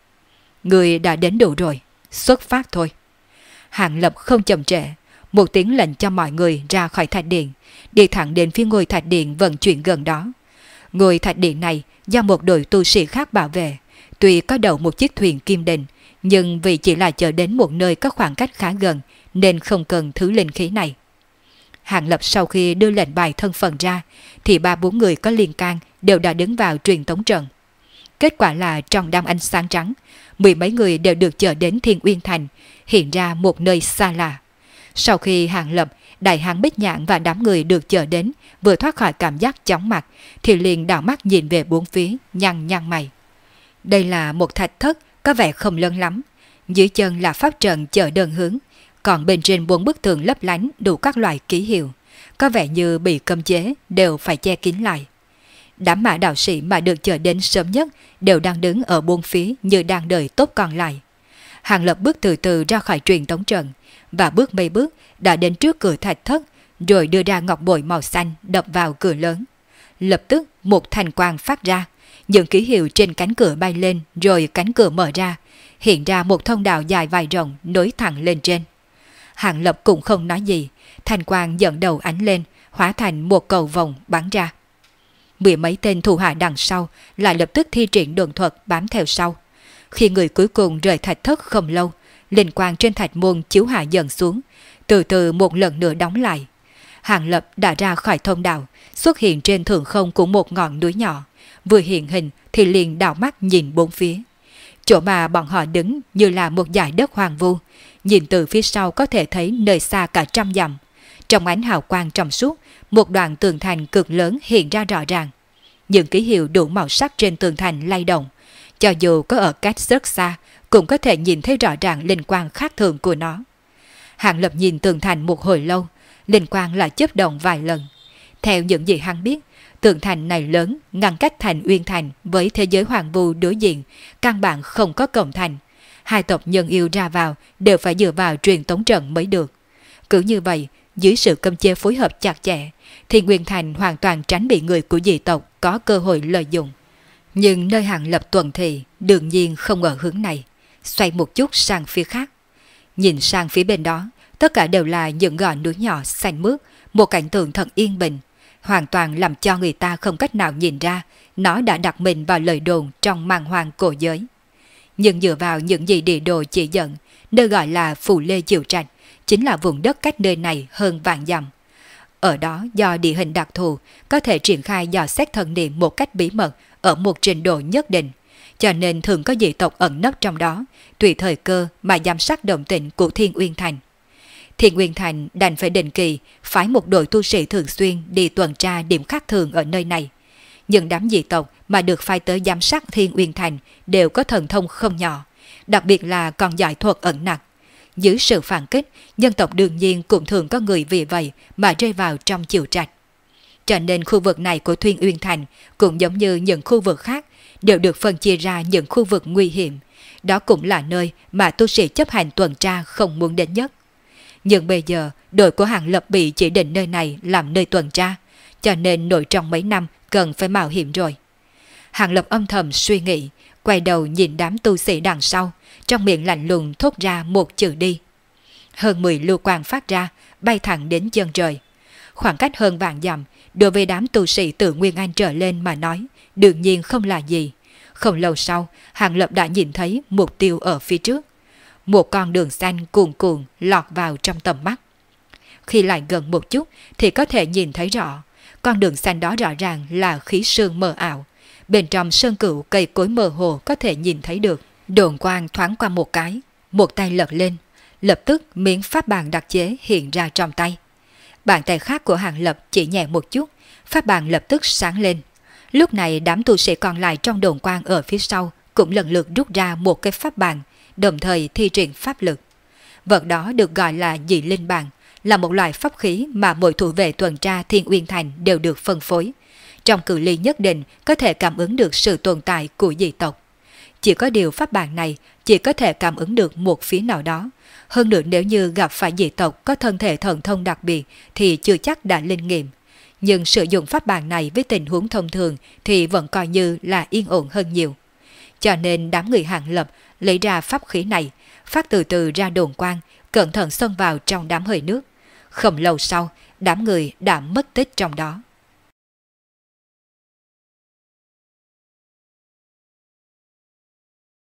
Người đã đến đủ rồi, xuất phát thôi. Hàng Lập không chậm trễ, một tiếng lệnh cho mọi người ra khỏi thạch điện, đi thẳng đến phía ngôi thạch điện vận chuyển gần đó. Ngôi thạch điện này do một đội tu sĩ khác bảo vệ, tuy có đầu một chiếc thuyền kim đình, nhưng vì chỉ là chờ đến một nơi có khoảng cách khá gần nên không cần thứ linh khí này. Hàng Lập sau khi đưa lệnh bài thân phận ra thì 3-4 người có liên can đều đã đứng vào truyền tống trận. Kết quả là trong đám ánh sáng trắng, 10 mấy người đều được chở đến Thiên Uyên Thành, hiện ra một nơi xa lạ. Sau khi Hàng Lập, Đại hán Bích Nhạn và đám người được chở đến vừa thoát khỏi cảm giác chóng mặt thì liền đảo mắt nhìn về bốn phía, nhăn nhăn mày. Đây là một thạch thất có vẻ không lớn lắm, dưới chân là pháp trận chở đơn hướng, còn bên trên 4 bức tường lấp lánh đủ các loại ký hiệu, có vẻ như bị cấm chế đều phải che kín lại. Đám mã đạo sĩ mà được chở đến sớm nhất đều đang đứng ở bốn phía như đang đợi tốt còn lại. Hàng Lập bước từ từ ra khỏi truyền tống trận và bước mấy bước đã đến trước cửa thạch thất, rồi đưa ra ngọc bội màu xanh đập vào cửa lớn. Lập tức một thành quang phát ra, những ký hiệu trên cánh cửa bay lên, rồi cánh cửa mở ra, hiện ra một thông đạo dài vài rộng nối thẳng lên trên. Hàng Lập cũng không nói gì, thành quang dẫn đầu ánh lên, hóa thành một cầu vồng bắn ra. 10 mấy tên thủ hạ đằng sau lại lập tức thi triển độn thuật bám theo sau. Khi người cuối cùng rời thạch thất không lâu, linh quang trên thạch môn chiếu hạ dần xuống, từ từ một lần nữa đóng lại. Hàng Lập đã ra khỏi thông đạo, xuất hiện trên thượng không của một ngọn núi nhỏ, vừa hiện hình thì liền đảo mắt nhìn bốn phía. Chỗ mà bọn họ đứng như là một dải đất hoang vu, nhìn từ phía sau có thể thấy nơi xa cả trăm dặm. Trong ánh hào quang trong suốt, một đoạn tường thành cực lớn hiện ra rõ ràng. Những ký hiệu đủ màu sắc trên tường thành lay động, cho dù có ở cách rất xa cũng có thể nhìn thấy rõ ràng linh quang khác thường của nó. Hàng Lập nhìn tường thành một hồi lâu, linh quang lại chớp động vài lần. Theo những gì hắn biết, tường thành này lớn, ngăn cách thành Uyên Thành với thế giới hoàng vu đối diện, căn bản không có cổng thành. Hai tộc nhân yêu ra vào đều phải dựa vào truyền tống trận mới được. Cứ như vậy, dưới sự cấm chế phối hợp chặt chẽ, thì Nguyên Thành hoàn toàn tránh bị người của dị tộc có cơ hội lợi dụng. Nhưng nơi Hàng Lập tuần thị đương nhiên không ở hướng này, xoay một chút sang phía khác. Nhìn sang phía bên đó, tất cả đều là những gò núi nhỏ xanh mướt, một cảnh tượng thật yên bình, hoàn toàn làm cho người ta không cách nào nhìn ra nó đã đặt mình vào lời đồn trong màn hoàng cổ giới. Nhưng dựa vào những gì địa đồ chỉ dẫn, nơi gọi là Phù Lê Diệu Trạch chính là vùng đất cách nơi này hơn vạn dặm. Ở đó do địa hình đặc thù, có thể triển khai dò xét thần niệm một cách bí mật ở một trình độ nhất định, cho nên thường có dị tộc ẩn nấp trong đó, tùy thời cơ mà giám sát động tĩnh của Thiên Uyên Thành. Thiên Uyên Thành đành phải định kỳ phái một đội tu sĩ thường xuyên đi tuần tra điểm khác thường ở nơi này. Nhưng đám dị tộc mà được phái tới giám sát Thiên Uyên Thành đều có thần thông không nhỏ, đặc biệt là còn giỏi thuật ẩn nặc. Dưới sự phản kích, dân tộc đương nhiên cũng thường có người vì vậy mà rơi vào trong chiều trạch. Cho nên khu vực này của Thuyên Uyên Thành cũng giống như những khu vực khác đều được phân chia ra những khu vực nguy hiểm. Đó cũng là nơi mà tu sĩ chấp hành tuần tra không muốn đến nhất. Nhưng bây giờ, đội của Hàng Lập bị chỉ định nơi này làm nơi tuần tra, cho nên nội trong mấy năm cần phải mạo hiểm rồi. Hàng Lập âm thầm suy nghĩ, quay đầu nhìn đám tu sĩ đằng sau, trong miệng lạnh lùng thốt ra một chữ đi. Hơn 10 lưu quang phát ra, bay thẳng đến chân trời. Khoảng cách hơn vạn dặm, đối với đám tu sĩ từ Nguyên Anh trở lên mà nói, đương nhiên không là gì. Không lâu sau, Hàng Lập đã nhìn thấy mục tiêu ở phía trước. Một con đường xanh cuồn cuộn lọt vào trong tầm mắt. Khi lại gần một chút thì có thể nhìn thấy rõ, con đường xanh đó rõ ràng là khí sương mờ ảo. Bên trong sơn cửu cây cối mơ hồ có thể nhìn thấy được. Đồn quang thoáng qua một cái, một tay lật lên, lập tức miếng pháp bàn đặc chế hiện ra trong tay. Bàn tay khác của Hàng Lập chỉ nhẹ một chút, pháp bàn lập tức sáng lên. Lúc này đám tu sĩ còn lại trong đồn quang ở phía sau cũng lần lượt rút ra một cái pháp bàn, đồng thời thi triển pháp lực. Vật đó được gọi là dị linh bàn, là một loại pháp khí mà mỗi thủ vệ tuần tra Thiên Uyên Thành đều được phân phối. Trong cự ly nhất định có thể cảm ứng được sự tồn tại của dị tộc. Chỉ có điều pháp bàn này chỉ có thể cảm ứng được một phía nào đó. Hơn nữa nếu như gặp phải dị tộc có thân thể thần thông đặc biệt thì chưa chắc đã linh nghiệm. Nhưng sử dụng pháp bàn này với tình huống thông thường thì vẫn coi như là yên ổn hơn nhiều. Cho nên đám người Hàng Lập lấy ra pháp khí này, phát từ từ ra đồn quang, cẩn thận xông vào trong đám hơi nước. Không lâu sau, đám người đã mất tích trong đó.